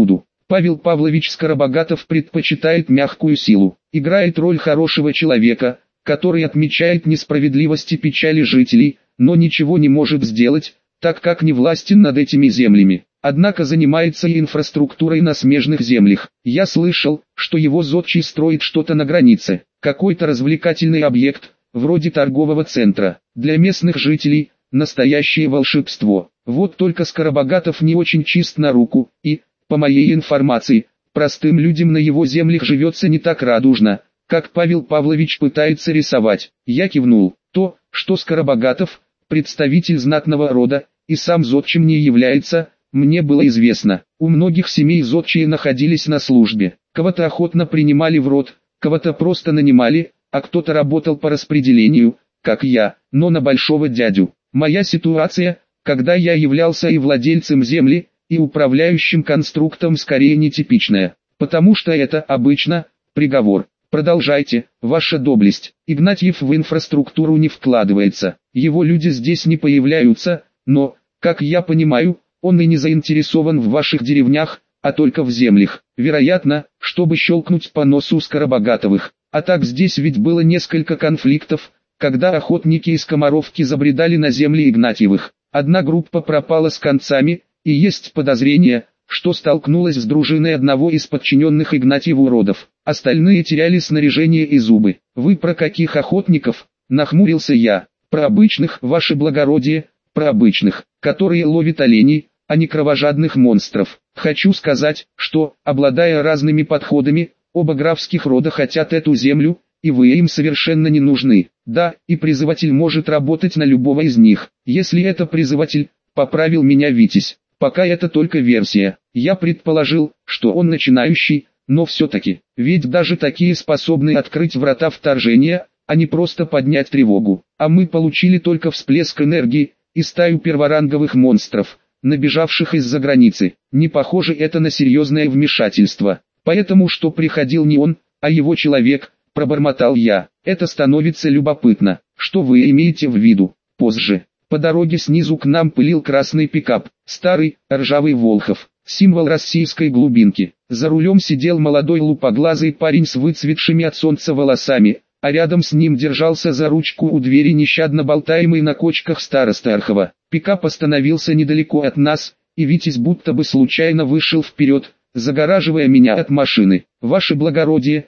[SPEAKER 1] Павел Павлович Скоробогатов предпочитает мягкую силу, играет роль хорошего человека, который отмечает несправедливости печали жителей, но ничего не может сделать, так как не властен над этими землями. Однако занимается и инфраструктурой на смежных землях. Я слышал, что его зодчий строит что-то на границе, какой-то развлекательный объект, вроде торгового центра. Для местных жителей – настоящее волшебство. Вот только Скоробогатов не очень чист на руку, и, по моей информации, простым людям на его землях живется не так радужно, как Павел Павлович пытается рисовать. Я кивнул. То, что Скоробогатов, представитель знатного рода, и сам зодчим не является, мне было известно. У многих семей зодчие находились на службе. Кого-то охотно принимали в род, кого-то просто нанимали, а кто-то работал по распределению, как я, но на большого дядю. Моя ситуация, когда я являлся и владельцем земли, и управляющим конструктом, скорее нетипичная, потому что это обычно приговор. Продолжайте, ваша доблесть. Игнатьев в инфраструктуру не вкладывается, его люди здесь не появляются, но, как я понимаю, он и не заинтересован в ваших деревнях, а только в землях. Вероятно, чтобы щелкнуть по носу Скоробогатовых. А так здесь ведь было несколько конфликтов, когда охотники из Комаровки забредали на земли Игнатьевых. Одна группа пропала с концами, и есть подозрение, что столкнулась с дружиной одного из подчиненных Игнатьеву родов. Остальные теряли снаряжение и зубы. Вы про каких охотников? Нахмурился я. Про обычных, ваше благородие, про обычных, которые ловят оленей, а не кровожадных монстров. Хочу сказать, что, обладая разными подходами, оба графских рода хотят эту землю, и вы им совершенно не нужны. Да, и призыватель может работать на любого из них. Если это призыватель, поправил меня Витязь. Пока это только версия. Я предположил, что он начинающий, но все-таки, ведь даже такие способны открыть врата вторжения, а не просто поднять тревогу. А мы получили только всплеск энергии и стаю перворанговых монстров, набежавших из-за границы. Не похоже это на серьезное вмешательство. Поэтому что приходил не он, а его человек, пробормотал я. Это становится любопытно. Что вы имеете в виду? Позже. По дороге снизу к нам пылил красный пикап, старый, ржавый Волхов, символ российской глубинки. За рулем сидел молодой лупоглазый парень с выцветшими от солнца волосами, а рядом с ним держался за ручку у двери нещадно болтаемый на кочках староста Архова. Пикап остановился недалеко от нас, и Витязь будто бы случайно вышел вперед, загораживая меня от машины. Ваше благородие,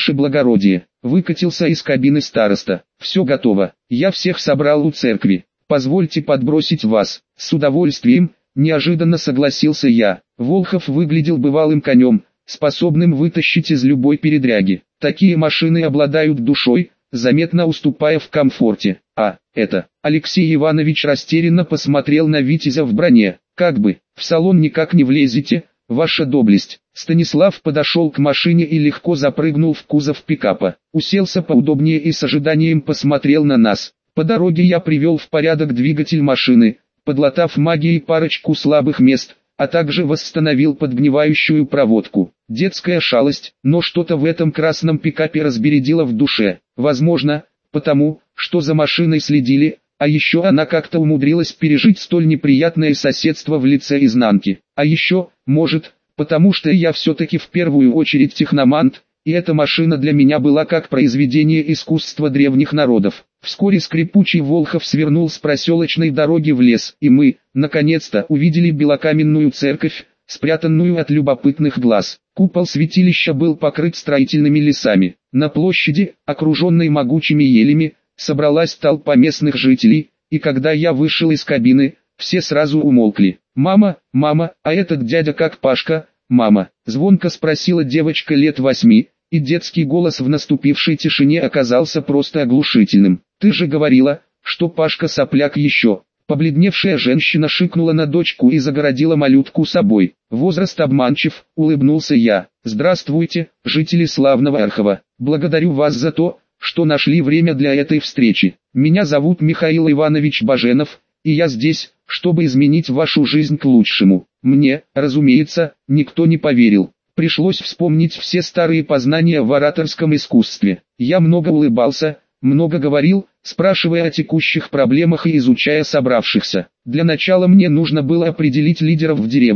[SPEAKER 1] выкатился из кабины староста. Все готово, я всех собрал у церкви. Позвольте подбросить вас. С удовольствием, неожиданно согласился я. Волхов выглядел бывалым конем, способным вытащить из любой передряги. Такие машины обладают душой, заметно уступая в комфорте. А, это, Алексей Иванович растерянно посмотрел на Витязя в броне. Как бы, в салон никак не влезете, ваша доблесть. Станислав подошел к машине и легко запрыгнул в кузов пикапа. Уселся поудобнее и с ожиданием посмотрел на нас. По дороге я привел в порядок двигатель машины, подлатав магией парочку слабых мест, а также восстановил подгнивающую проводку. Детская шалость, но что-то в этом красном пикапе разбередило в душе. Возможно, потому, что за машиной следили, а еще она как-то умудрилась пережить столь неприятное соседство в лице изнанки. А еще, может, потому что я все-таки в первую очередь техномант, и эта машина для меня была как произведение искусства древних народов. Вскоре скрипучий Волхов свернул с проселочной дороги в лес, и мы, наконец-то, увидели белокаменную церковь, спрятанную от любопытных глаз. Купол святилища был покрыт строительными лесами. На площади, окруженной могучими елями, собралась толпа местных жителей, и когда я вышел из кабины, все сразу умолкли. «Мама, а этот дядя как Пашка, мама?» — звонко спросила девочка лет 8, и детский голос в наступившей тишине оказался просто оглушительным. «Ты же говорила, что Пашка сопляк еще». Побледневшая женщина шикнула на дочку и загородила малютку собой. «Возраст обманчив», — улыбнулся я. «Здравствуйте, жители славного Архова. Благодарю вас за то, что нашли время для этой встречи. Меня зовут Михаил Иванович Баженов, и я здесь, чтобы изменить вашу жизнь к лучшему». Мне, разумеется, никто не поверил. Пришлось вспомнить все старые познания в ораторском искусстве. Я много улыбался, много говорил, спрашивая о текущих проблемах и изучая собравшихся. Для начала мне нужно было определить лидеров в деревне.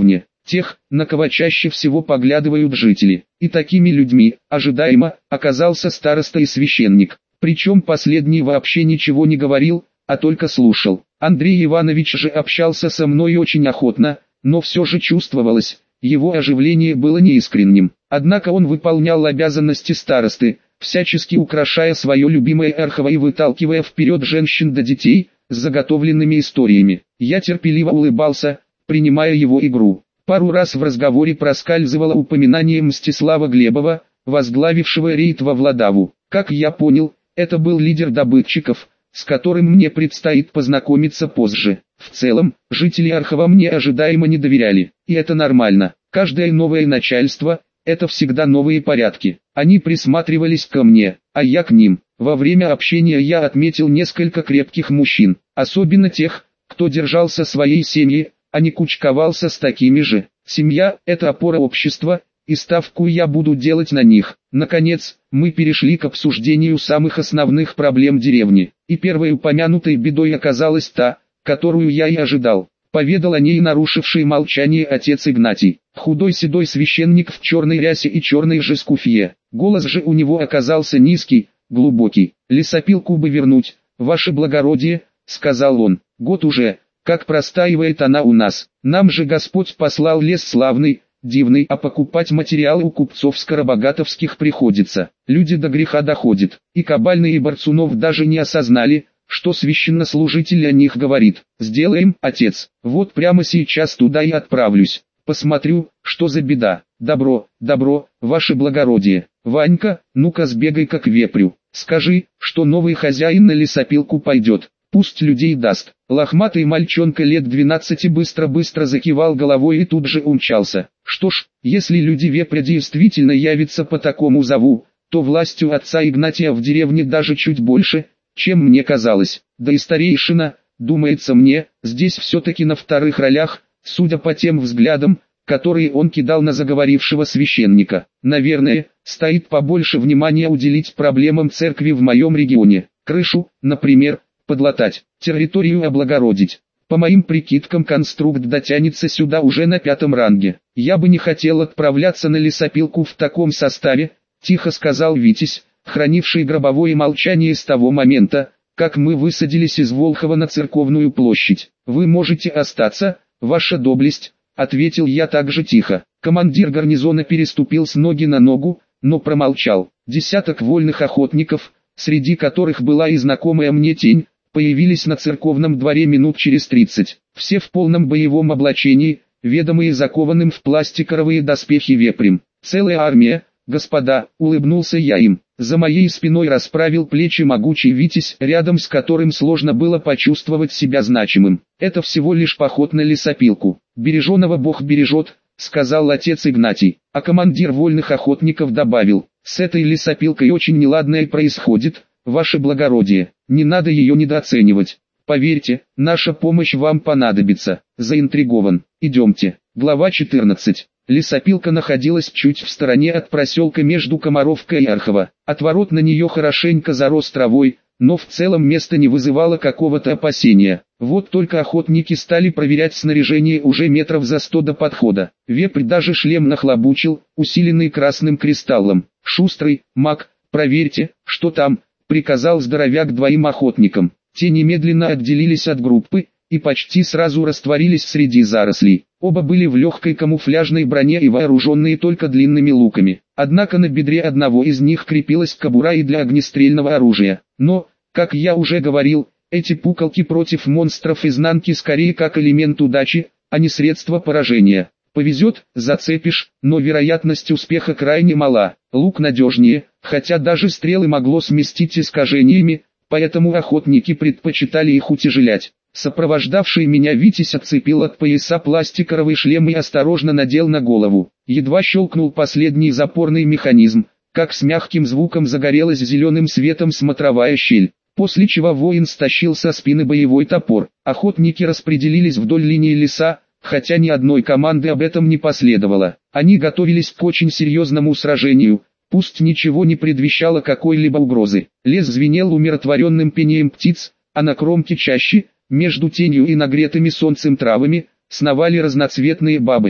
[SPEAKER 1] тех, на кого чаще всего поглядывают жители. И такими людьми, ожидаемо, оказался староста и священник. Причем последний вообще ничего не говорил, а только слушал. Андрей Иванович же общался со мной очень охотно, но все же чувствовалось, его оживление было неискренним. Однако он выполнял обязанности старосты, всячески украшая свое любимое Орхово и выталкивая вперед женщин да детей, с заготовленными историями. Я терпеливо улыбался, принимая его игру. Пару раз в разговоре проскальзывало упоминание Мстислава Глебова, возглавившего рейд во Владаву. Как я понял, это был лидер добытчиков, с которым мне предстоит познакомиться позже. В целом, жители Орхова мне ожидаемо не доверяли, и это нормально. Каждое новое начальство – это всегда новые порядки. Они присматривались ко мне, а я к ним. Во время общения я отметил несколько крепких мужчин, особенно тех, кто держался своей семьи, а не кучковался с такими же. Семья – это опора общества, и ставку я буду делать на них. Наконец, мы перешли к обсуждению самых основных проблем деревни, и первой упомянутой бедой оказалась та, которую я и ожидал. Поведал о ней нарушивший молчание отец Игнатий, худой седой священник в черной рясе и черной же скуфье. Голос же у него оказался низкий, глубокий. «Лесопилку бы вернуть, ваше благородие», — сказал он. «Год уже, как простаивает она у нас. Нам же Господь послал лес славный, дивный, а покупать материалы у купцов скоробогатовских приходится. Люди до греха доходят, и Кабальный и Борцунов даже не осознали, что священнослужитель о них говорит. Сделаем, отец, вот прямо сейчас туда и отправлюсь. Посмотрю, что за беда. Добро, добро, ваше благородие. Ванька, ну-ка сбегай-ка к вепрю. Скажи, что новый хозяин на лесопилку пойдет. Пусть людей даст». Лохматый мальчонка лет 12 быстро-быстро закивал головой и тут же умчался. Что ж, если люди вепря действительно явятся по такому зову, то властью отца Игнатия в деревне даже чуть больше, чем мне казалось. Да и старейшина, думается мне, здесь все-таки на вторых ролях, судя по тем взглядам, которые он кидал на заговорившего священника. Наверное, стоит побольше внимания уделить проблемам церкви в моем регионе. Крышу, например, подлатать, территорию облагородить. По моим прикидкам, конструкт дотянется сюда уже на 5-м ранге. Я бы не хотел отправляться на лесопилку в таком составе, тихо сказал Витязь, хранивший гробовое молчание с того момента, как мы высадились из Волхова на Церковную площадь. «Вы можете остаться, ваша доблесть», — ответил я также тихо. Командир гарнизона переступил с ноги на ногу, но промолчал. Десяток вольных охотников, среди которых была и знакомая мне тень, появились на церковном дворе минут через 30. Все в полном боевом облачении, ведомые закованным в пластиковые доспехи вепрем. «Целая армия, господа», — улыбнулся я им. За моей спиной расправил плечи могучий Витязь, рядом с которым сложно было почувствовать себя значимым. «Это всего лишь поход на лесопилку. Береженого Бог бережет», — сказал отец Игнатий. А командир вольных охотников добавил: «С этой лесопилкой очень неладное происходит, ваше благородие. Не надо ее недооценивать. Поверьте, наша помощь вам понадобится». Заинтригован. «Идемте». Глава 14. Лесопилка находилась чуть в стороне от проселка между Комаровкой и Орхово. Отворот на нее хорошенько зарос травой, но в целом место не вызывало какого-то опасения. Вот только охотники стали проверять снаряжение уже метров за 100 до подхода. Вепрь даже шлем нахлобучил, усиленный красным кристаллом. «Шустрый, маг, проверьте, что там», — приказал здоровяк двоим охотникам. Те немедленно отделились от группы и почти сразу растворились среди зарослей. Оба были в легкой камуфляжной броне и вооруженные только длинными луками. Однако на бедре одного из них крепилась кобура и для огнестрельного оружия. Но, как я уже говорил, эти пуколки против монстров изнанки скорее как элемент удачи, а не средство поражения. Повезет, зацепишь, но вероятность успеха крайне мала. Лук надежнее, хотя даже стрелы могло сместить искажениями, поэтому охотники предпочитали их утяжелять. Сопровождавший меня Витязь отцепил от пояса пластиковый шлем и осторожно надел на голову. Едва щелкнул последний запорный механизм, как с мягким звуком загорелась зеленым светом смотровая щель, после чего воин стащил со спины боевой топор. Охотники распределились вдоль линии леса, хотя ни одной команды об этом не последовало. Они готовились к очень серьезному сражению, пусть ничего не предвещало какой-либо угрозы. Лес звенел умиротворенным пением птиц, а на кромке чащи, между тенью и нагретыми солнцем травами, сновали разноцветные бабочки.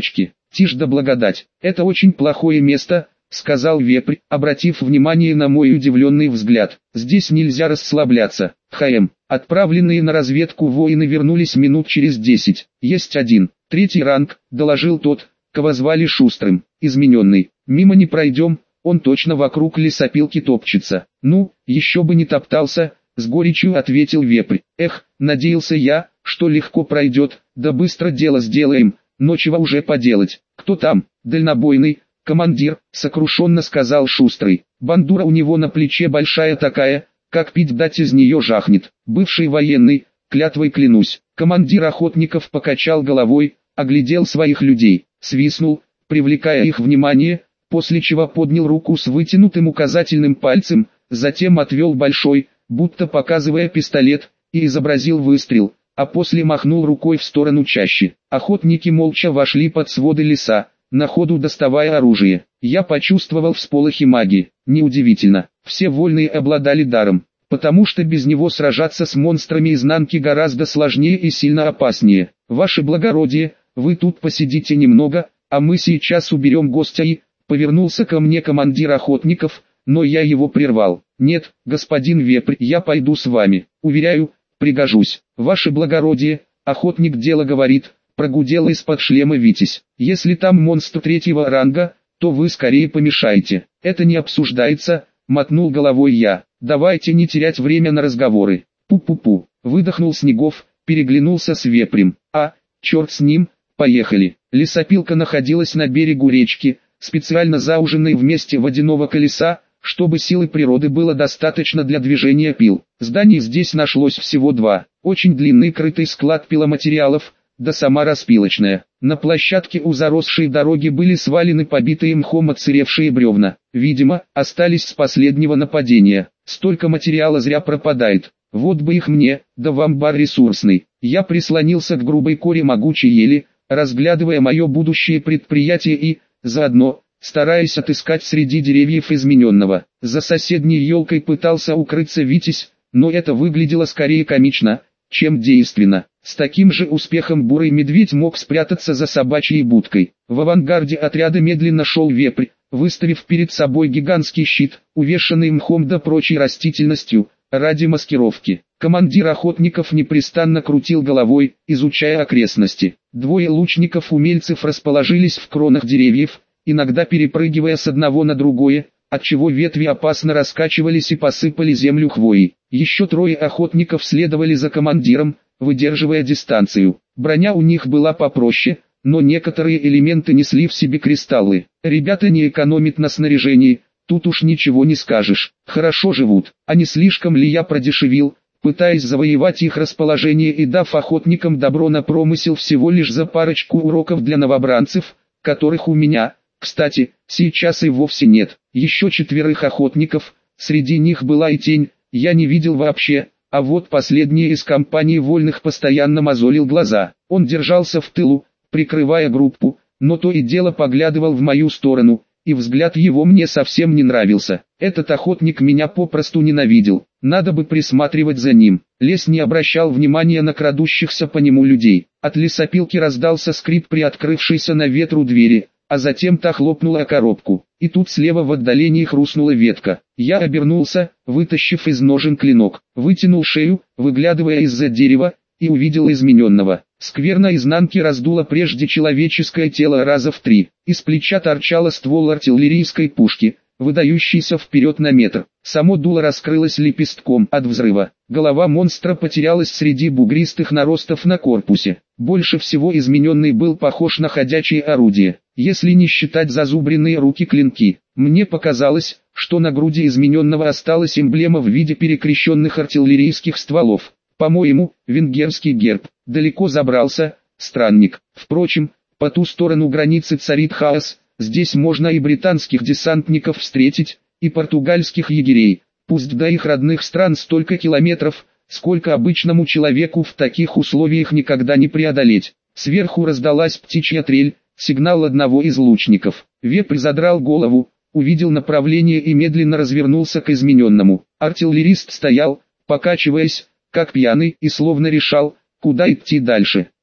[SPEAKER 1] Тишь да благодать. Это очень плохое место, сказал вепрь, обратив внимание на мой удивленный взгляд. Здесь нельзя расслабляться. Отправленные на разведку воины вернулись минут через 10. Есть один, 3-й ранг, доложил тот, кого звали Шустрым. Измененный. Мимо не пройдем, он точно вокруг лесопилки топчется. Ну, еще бы не топтался, с горечью ответил вепрь. Надеялся я, что легко пройдет, да быстро дело сделаем, но чего уже поделать. Кто там? Дальнобойный. Командир, сокрушенно сказал Шустрый. Бандура у него на плече большая такая, как пить дать из нее жахнет. Бывший военный, клятвой клянусь. Командир охотников покачал головой, оглядел своих людей, свистнул, привлекая их внимание, после чего поднял руку с вытянутым указательным пальцем, затем отвел большой, будто показывая пистолет, и изобразил выстрел, а после махнул рукой в сторону чащи. Охотники молча вошли под своды леса, на ходу доставая оружие. Я почувствовал всполохи магии. Неудивительно, все вольные обладали даром, потому что без него сражаться с монстрами изнанки гораздо сложнее и сильно опаснее. Ваше благородие, вы тут посидите немного, а мы сейчас уберем гостя и... Повернулся ко мне командир охотников, но я его прервал. Нет, господин вепрь, я пойду с вами. Уверяю, пригожусь. Ваше благородие, охотник дело говорит, прогудел из-под шлема Витязь. Если там монстр 3-го ранга, то вы скорее помешаете. Это не обсуждается, мотнул головой я. Давайте не терять время на разговоры. Пу-пу-пу, выдохнул Снегов, переглянулся с вепрем. Черт с ним, поехали. Лесопилка находилась на берегу речки, специально зауженной вместе водяного колеса, чтобы силы природы было достаточно для движения пил. Зданий здесь нашлось всего 2. Очень длинный крытый склад пиломатериалов, да сама распилочная. На площадке у заросшей дороги были свалены побитые мхом отсыревшие бревна. Видимо, остались с последнего нападения. Столько материала зря пропадает. Вот бы их мне, да в амбар ресурсный. Я прислонился к грубой коре могучей ели, разглядывая мое будущее предприятие и, заодно, стараясь отыскать среди деревьев измененного. За соседней елкой пытался укрыться Витязь, но это выглядело скорее комично, чем действенно. С таким же успехом бурый медведь мог спрятаться за собачьей будкой. В авангарде отряда медленно шел вепрь, выставив перед собой гигантский щит, увешанный мхом да прочей растительностью, ради маскировки. Командир охотников непрестанно крутил головой, изучая окрестности. 2 лучников-умельцев расположились в кронах деревьев, иногда перепрыгивая с одного на другое, отчего ветви опасно раскачивались и посыпали землю хвоей. Еще 3 охотников следовали за командиром, выдерживая дистанцию. Броня у них была попроще, но некоторые элементы несли в себе кристаллы. Ребята не экономят на снаряжении, тут уж ничего не скажешь. Хорошо живут, а не слишком ли я продешевил, пытаясь завоевать их расположение и дав охотникам добро на промысел всего лишь за парочку уроков для новобранцев, которых у меня, кстати, сейчас и вовсе нет. Еще 4 охотников, среди них была и тень, я не видел вообще, а вот последний из компании вольных постоянно мозолил глаза. Он держался в тылу, прикрывая группу, но то и дело поглядывал в мою сторону, и взгляд его мне совсем не нравился. Этот охотник меня попросту ненавидел, надо бы присматривать за ним. Лес не обращал внимания на крадущихся по нему людей. От лесопилки раздался скрип приоткрывшейся на ветру двери, а затем та хлопнула о коробку, и тут слева в отдалении хрустнула ветка. Я обернулся, вытащив из ножен клинок, вытянул шею, выглядывая из-за дерева, и увидел измененного. Скверно изнанки раздуло прежде человеческое тело раза в 3. Из плеча торчало ствол артиллерийской пушки, выдающийся вперед на метр. Само дуло раскрылось лепестком от взрыва. Голова монстра потерялась среди бугристых наростов на корпусе. Больше всего измененный был похож на ходячее орудие, если не считать зазубренные руки-клинки. Мне показалось, что на груди измененного осталась эмблема в виде перекрещенных артиллерийских стволов. По-моему, венгерский герб. Далеко забрался, странник. Впрочем, по ту сторону границы царит хаос, здесь можно и британских десантников встретить, и португальских егерей, пусть до их родных стран столько километров, сколько обычному человеку в таких условиях никогда не преодолеть. Сверху раздалась птичья трель, сигнал одного из лучников. Вепрь задрал голову, увидел направление и медленно развернулся к измененному. Артиллерист стоял, покачиваясь, как пьяный, и словно решал, куда идти дальше.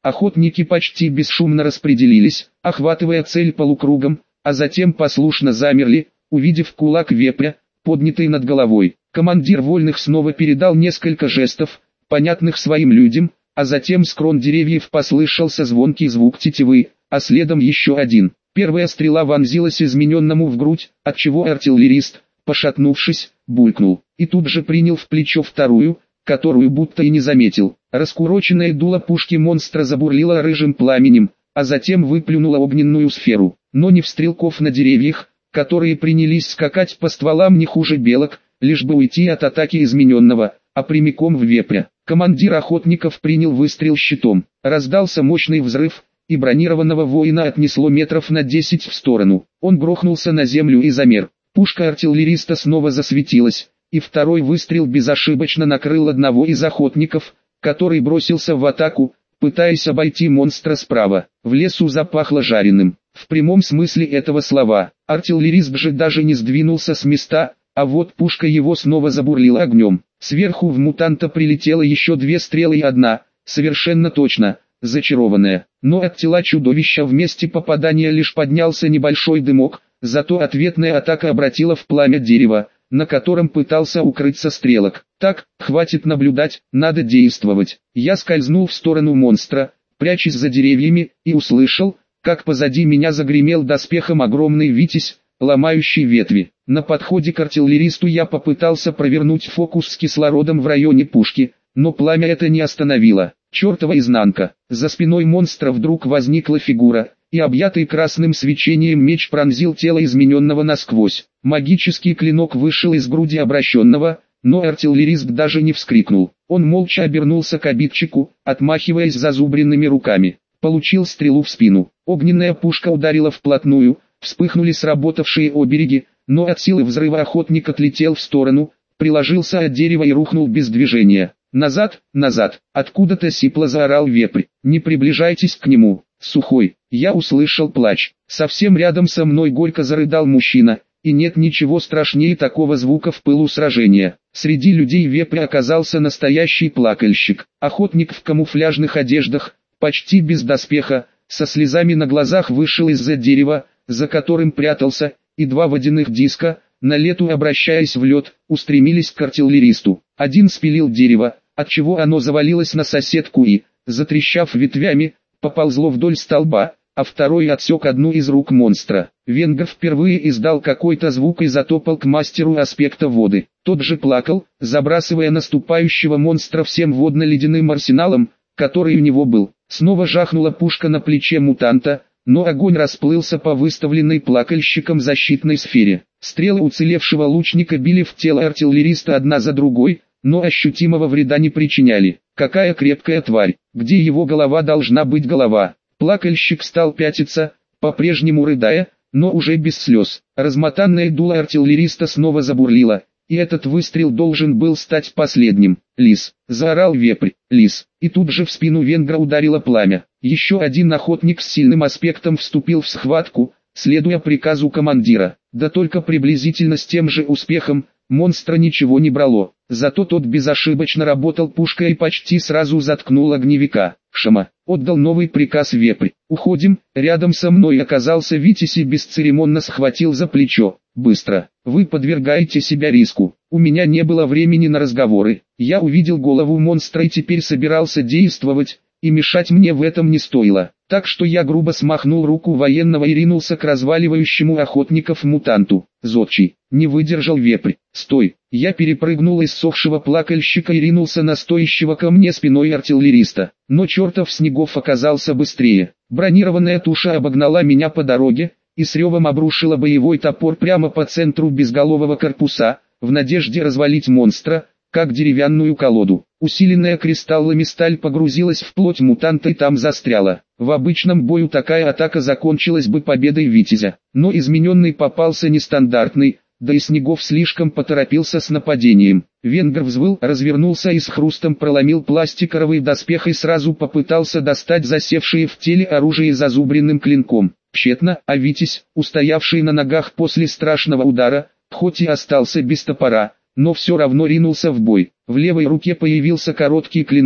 [SPEAKER 1] Охотники почти бесшумно распределились, охватывая цель полукругом, а затем послушно замерли, увидев кулак вепря, поднятый над головой. Командир вольных снова передал несколько жестов, понятных своим людям, а затем с крон деревьев послышался звонкий звук тетивы, а следом еще один. Первая стрела вонзилась измененному в грудь, отчего артиллерист, пошатнувшись, булькнул, и тут же принял в плечо вторую, которую будто и не заметил. Раскуроченное дуло пушки монстра забурлило рыжим пламенем, а затем выплюнуло огненную сферу, но не в стрелков на деревьях, которые принялись скакать по стволам не хуже белок, лишь бы уйти от атаки измененного, а прямиком в вепря. Командир охотников принял выстрел щитом, раздался мощный взрыв, и бронированного воина отнесло метров на 10 в сторону. Он грохнулся на землю и замер. Пушка артиллериста снова засветилась, и второй выстрел безошибочно накрыл одного из охотников, который бросился в атаку, пытаясь обойти монстра справа. В лесу запахло жареным, в прямом смысле этого слова. Артиллерист же даже не сдвинулся с места, а вот пушка его снова забурлила огнем. Сверху в мутанта прилетело еще 2 стрелы и одна, совершенно точно, зачарованная. Но от тела чудовища в месте попадания лишь поднялся небольшой дымок, зато ответная атака обратила в пламя дерево, на котором пытался укрыться стрелок. Так, хватит наблюдать, надо действовать. Я скользнул в сторону монстра, прячась за деревьями, и услышал, как позади меня загремел доспехом огромный витязь, ломающий ветви. На подходе к артиллеристу я попытался провернуть фокус с кислородом в районе пушки, но пламя это не остановило. Чертова изнанка. За спиной монстра вдруг возникла фигура, и объятый красным свечением меч пронзил тело измененного насквозь. Магический клинок вышел из груди обращенного, но артиллерист даже не вскрикнул. Он молча обернулся к обидчику, отмахиваясь зазубренными руками. Получил стрелу в спину. Огненная пушка ударила вплотную, вспыхнули сработавшие обереги, но от силы взрыва охотник отлетел в сторону, приложился от дерева и рухнул без движения. «Назад, назад!» Откуда-то сипло заорал вепрь. «Не приближайтесь к нему, сухой!» Я услышал плач. Совсем рядом со мной горько зарыдал мужчина, и нет ничего страшнее такого звука в пылу сражения. Среди людей вепря оказался настоящий плакальщик. Охотник в камуфляжных одеждах, почти без доспеха, со слезами на глазах вышел из-за дерева, за которым прятался, и 2 водяных диска, на лету обращаясь в лед, устремились к артиллеристу. Один спилил дерево, отчего оно завалилось на соседку и, затрещав ветвями, поползло вдоль столба, а второй отсек одну из рук монстра. Венгр впервые издал какой-то звук и затопал к мастеру аспекта воды. Тот же плакал, забрасывая наступающего монстра всем водно-ледяным арсеналом, который у него был. Снова жахнула пушка на плече мутанта, но огонь расплылся по выставленной плакальщиком защитной сфере. Стрелы уцелевшего лучника били в тело артиллериста одна за другой, но ощутимого вреда не причиняли. Какая крепкая тварь, где его голова должна быть голова. Плакальщик стал пятиться, по-прежнему рыдая, но уже без слез. Размотанное дуло артиллериста снова забурлило, и этот выстрел должен был стать последним. «Лис!» — заорал вепрь. «Лис!» И тут же в спину венгра ударило пламя. Еще один охотник с сильным аспектом вступил в схватку, следуя приказу командира. Да только приблизительно с тем же успехом, монстра ничего не брало. Зато тот безошибочно работал пушкой и почти сразу заткнул огневика. «Шама!» — отдал новый приказ вепрь. «Уходим!» Рядом со мной оказался Витязь и бесцеремонно схватил за плечо. «Быстро! Вы подвергаете себя риску!» У меня не было времени на разговоры. Я увидел голову монстра и теперь собирался действовать, и мешать мне в этом не стоило. Так что я грубо смахнул руку военного и ринулся к разваливающему охотников мутанту. «Зодчий!» — не выдержал вепрь. «Стой!» Я перепрыгнул из сохшего плакальщика и ринулся на стоящего ко мне спиной артиллериста. Но чертов Снегов оказался быстрее. Бронированная туша обогнала меня по дороге, и с ревом обрушила боевой топор прямо по центру безголового корпуса, в надежде развалить монстра, как деревянную колоду. Усиленная кристаллами сталь погрузилась в плоть мутанта и там застряла. В обычном бою такая атака закончилась бы победой Витязя, но измененный попался нестандартный, да и Снегов слишком поторопился с нападением. Венгр взвыл, развернулся и с хрустом проломил пластиковый доспех и сразу попытался достать засевшее в теле оружие зазубренным клинком. Тщетно, а Витязь, устоявший на ногах после страшного удара, хоть и остался без топора, но все равно ринулся в бой. В левой руке появился короткий клинок,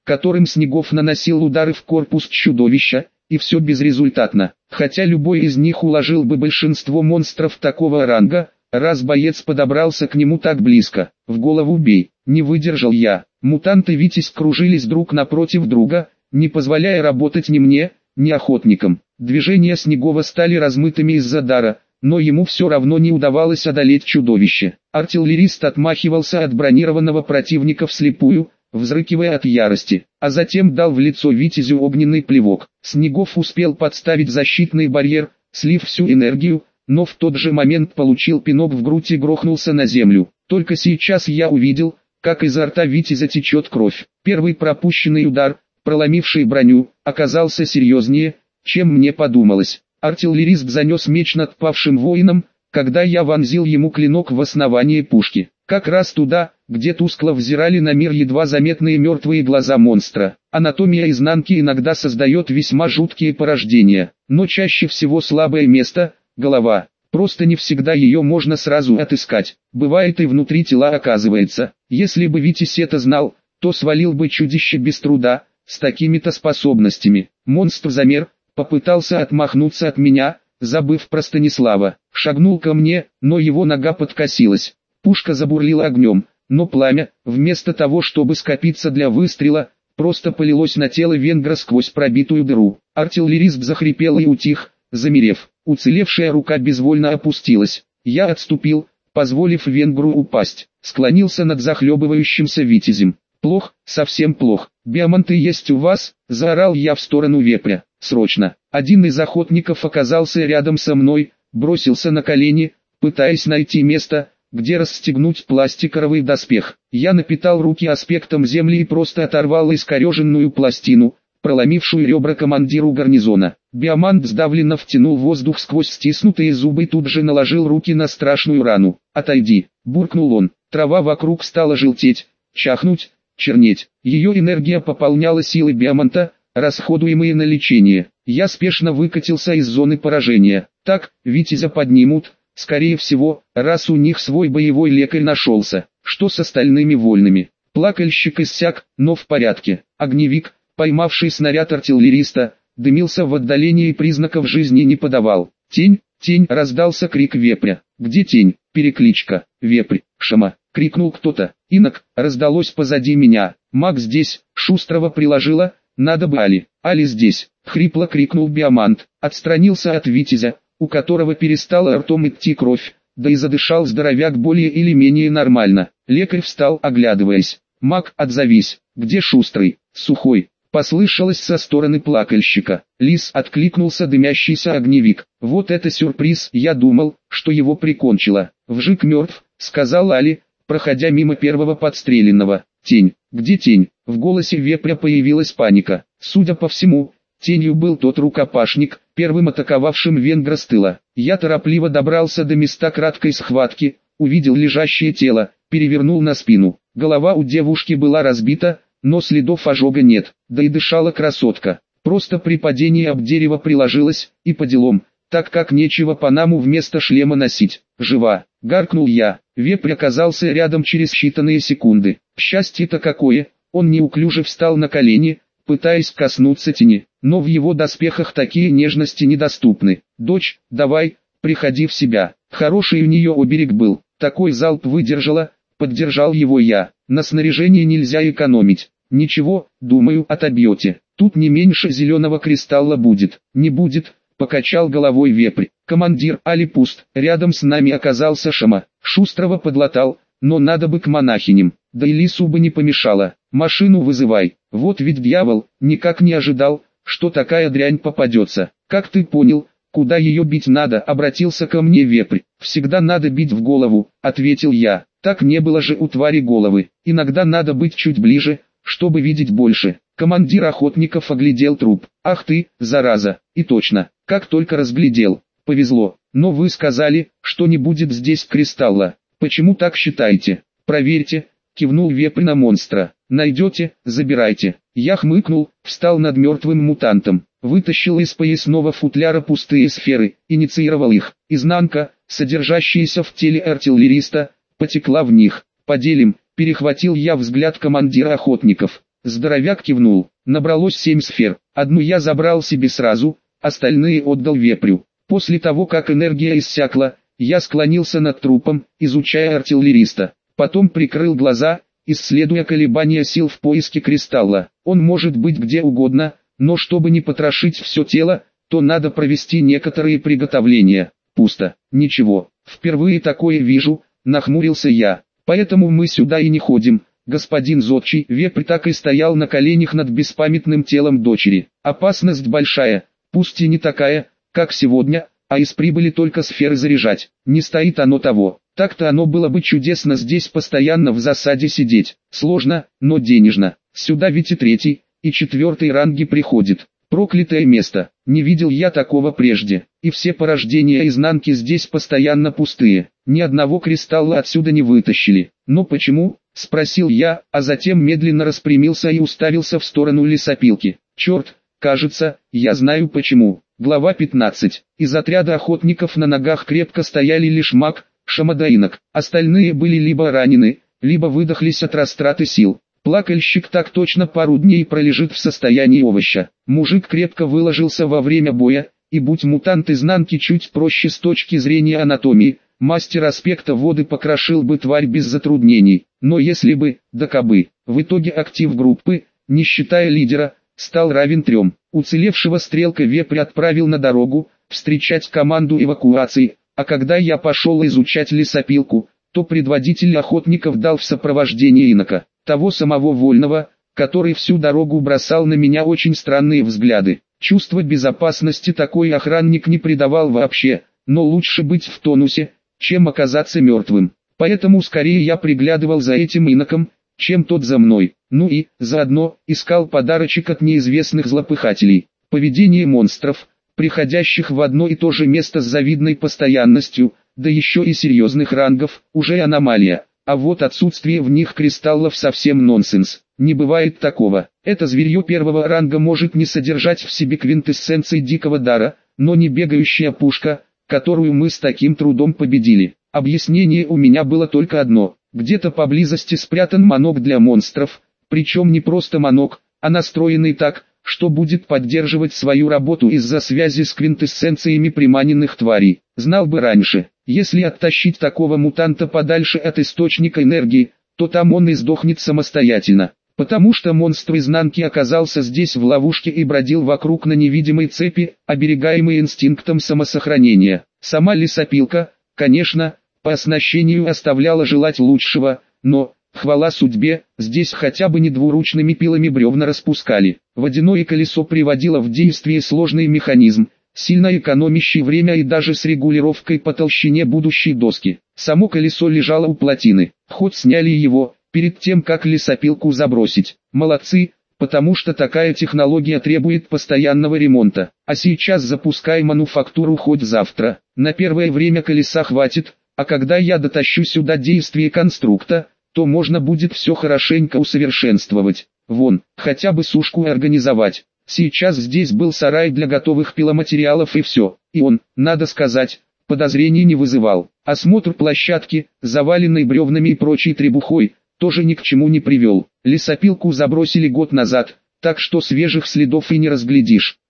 [SPEAKER 1] которым Снегов наносил удары в корпус чудовища, и все безрезультатно. Хотя любой из них уложил бы большинство монстров такого ранга, раз боец подобрался к нему так близко. В голову бей, не выдержал я. Мутанты Витязь кружились друг напротив друга, не позволяя работать ни мне, ни охотникам. Движения Снегова стали размытыми из-за дара, но ему все равно не удавалось одолеть чудовище. Артиллерист отмахивался от бронированного противника вслепую, взрыкивая от ярости, а затем дал в лицо Витязю огненный плевок. Снегов успел подставить защитный барьер, слив всю энергию, но в тот же момент получил пинок в грудь и грохнулся на землю. Только сейчас я увидел, как изо рта Витязя течет кровь. Первый пропущенный удар, проломивший броню, оказался серьезнее, чем мне подумалось. Артиллерист занес меч над павшим воином, когда я вонзил ему клинок в основание пушки. Как раз туда, где тускло взирали на мир едва заметные мертвые глаза монстра. Анатомия изнанки иногда создает весьма жуткие порождения, но чаще всего слабое место – голова. Просто не всегда ее можно сразу отыскать. Бывает и внутри тела оказывается. Если бы Витязь это знал, то свалил бы чудище без труда, с такими-то способностями. Монстр замер, попытался отмахнуться от меня, забыв про Станислава. Шагнул ко мне, но его нога подкосилась. Пушка забурлила огнем, но пламя, вместо того чтобы скопиться для выстрела, просто полилось на тело венгра сквозь пробитую дыру. Артиллерист захрипел и утих, замерев. Уцелевшая рука безвольно опустилась. Я отступил, позволив венгру упасть. Склонился над захлебывающимся Витязем. «Плох, совсем плох. Биоманты есть у вас?» – заорал я в сторону вепря. «Срочно!» Один из охотников оказался рядом со мной, бросился на колени, пытаясь найти место, где расстегнуть пластиковый доспех. Я напитал руки аспектом земли и просто оторвал искореженную пластину, проломившую ребра командиру гарнизона. Биомант сдавленно втянул воздух сквозь стиснутые зубы и тут же наложил руки на страшную рану. «Отойди!» – буркнул он. Трава вокруг стала желтеть, чахнуть, чернеть. Ее энергия пополняла силы биоманта, расходуемые на лечение. Я спешно выкатился из зоны поражения. Так, Витязя поднимут, скорее всего, раз у них свой боевой лекарь нашелся. Что с остальными вольными? Плакальщик иссяк, но в порядке. Огневик, поймавший снаряд артиллериста, дымился в отдалении и признаков жизни не подавал. «Тень, тень!» — раздался крик вепря. «Где тень?» — перекличка. «Вепрь, Шама!» — крикнул кто-то. «Инок!» — раздалось позади меня. «Маг здесь!» — Шустрого приложила. «Надо бы Али!» «Али здесь!» — хрипло крикнул биомант. Отстранился от Витязя, у которого перестала ртом идти кровь, да и задышал здоровяк более или менее нормально. Лекарь встал, оглядываясь. «Маг, отзовись! Где Шустрый?» «Сухой!» — послышалось со стороны плакальщика. Лис, откликнулся дымящийся огневик. «Вот это сюрприз! Я думал, что его прикончило!» «Вжик мертв!» — сказал Али, проходя мимо первого подстреленного. «Тень! Где тень?» В голосе вепря появилась паника. Судя по всему, тенью был тот рукопашник, первым атаковавшим венгра с тыла. Я торопливо добрался до места краткой схватки, увидел лежащее тело, перевернул на спину. Голова у девушки была разбита, но следов ожога нет, да и дышала красотка. Просто при падении об дерево приложилась, и по делам, так как нечего панаму вместо шлема носить. «Жива!» — гаркнул я. Вепрь оказался рядом через считанные секунды. Счастье-то какое! Он неуклюже встал на колени, пытаясь коснуться тени, но в его доспехах такие нежности недоступны. «Дочь, давай, приходи в себя». Хороший у нее оберег был, такой залп выдержала, поддержал его я. На снаряжение нельзя экономить. «Ничего, думаю, отобьете. Тут не меньше зеленого кристалла будет». «Не будет», — покачал головой вепрь. «Командир, Али пуст». Рядом с нами оказался Шама. Шустрого подлатал, но надо бы к монахиням. Да и лису бы не помешало. «Машину вызывай». Вот ведь дьявол, никак не ожидал, что такая дрянь попадется. «Как ты понял, куда ее бить надо?» — обратился ко мне вепрь. «Всегда надо бить в голову», — ответил я. «Так не было же у твари головы. Иногда надо быть чуть ближе, чтобы видеть больше». Командир охотников оглядел труп. «Ах ты, зараза!» И точно, как только разглядел. «Повезло, но вы сказали, что не будет здесь кристалла. Почему так считаете?» «Проверьте», — кивнул вепрь на монстра. «Найдете, забирайте». Я хмыкнул, встал над мертвым мутантом, вытащил из поясного футляра пустые сферы, инициировал их. Изнанка, содержащаяся в теле артиллериста, потекла в них. «Поделим», — перехватил я взгляд командира охотников. Здоровяк кивнул. Набралось 7 сфер. Одну я забрал себе сразу, остальные отдал вепрю. После того, как энергия иссякла, я склонился над трупом, изучая артиллериста. Потом прикрыл глаза, исследуя колебания сил в поиске кристалла. Он может быть где угодно, но чтобы не потрошить все тело, то надо провести некоторые приготовления. Пусто. Ничего. Впервые такое вижу, нахмурился я. Поэтому мы сюда и не ходим. Господин Зодчий. Вепрь так и стоял на коленях над беспамятным телом дочери. Опасность большая, пусть и не такая, как сегодня, а из прибыли только сферы заряжать. Не стоит оно того. Так-то оно было бы чудесно здесь постоянно в засаде сидеть. Сложно, но денежно. Сюда ведь и 3-й, и 4-й ранги приходит. Проклятое место. Не видел я такого прежде. И все порождения изнанки здесь постоянно пустые. Ни одного кристалла отсюда не вытащили. Но почему? Спросил я, а затем медленно распрямился и уставился в сторону лесопилки. Черт, кажется, я знаю почему. Глава 15. Из отряда охотников на ногах крепко стояли лишь маг, шамадаинок. Остальные были либо ранены, либо выдохлись от растраты сил. Плакальщик так точно пару дней пролежит в состоянии овоща. Мужик крепко выложился во время боя, и будь мутант изнанки чуть проще с точки зрения анатомии, мастер аспекта воды покрошил бы тварь без затруднений. Но если бы, да кабы, в итоге актив группы, не считая лидера, стал равен 3. Уцелевшего стрелка вепрь отправил на дорогу, встречать команду эвакуации, а когда я пошел изучать лесопилку, то предводитель охотников дал в сопровождении инока, того самого вольного, который всю дорогу бросал на меня очень странные взгляды. Чувство безопасности такой охранник не придавал вообще, но лучше быть в тонусе, чем оказаться мертвым. Поэтому скорее я приглядывал за этим иноком, чем тот за мной. Ну и, заодно, искал подарочек от неизвестных злопыхателей. Поведение монстров, приходящих в одно и то же место с завидной постоянностью, да еще и серьезных рангов, уже аномалия. А вот отсутствие в них кристаллов совсем нонсенс. Не бывает такого. Это зверье первого ранга может не содержать в себе квинтэссенции дикого дара, но не бегающая пушка, которую мы с таким трудом победили. Объяснение у меня было только одно. Где-то поблизости спрятан манок для монстров, причем не просто манок, а настроенный так, что будет поддерживать свою работу из-за связи с квинтэссенциями приманенных тварей. Знал бы раньше, если оттащить такого мутанта подальше от источника энергии, то там он и сдохнет самостоятельно. Потому что монстр изнанки оказался здесь в ловушке и бродил вокруг на невидимой цепи, оберегаемой инстинктом самосохранения. Сама лесопилка, конечно, по оснащению оставляла желать лучшего, но, хвала судьбе, здесь хотя бы не двуручными пилами бревна распускали. Водяное колесо приводило в действие сложный механизм, сильно экономящий время и даже с регулировкой по толщине будущей доски. Само колесо лежало у плотины. В ход сняли его, перед тем как лесопилку забросить. Молодцы, потому что такая технология требует постоянного ремонта. А сейчас запускай мануфактуру хоть завтра. На первое время колеса хватит, а когда я дотащу сюда действие конструкта, то можно будет все хорошенько усовершенствовать. Вон, хотя бы сушку организовать. Сейчас здесь был сарай для готовых пиломатериалов и все. И он, надо сказать, подозрений не вызывал. Осмотр площадки, заваленной бревнами и прочей требухой, тоже ни к чему не привел. Лесопилку забросили год назад, так что свежих следов и не разглядишь.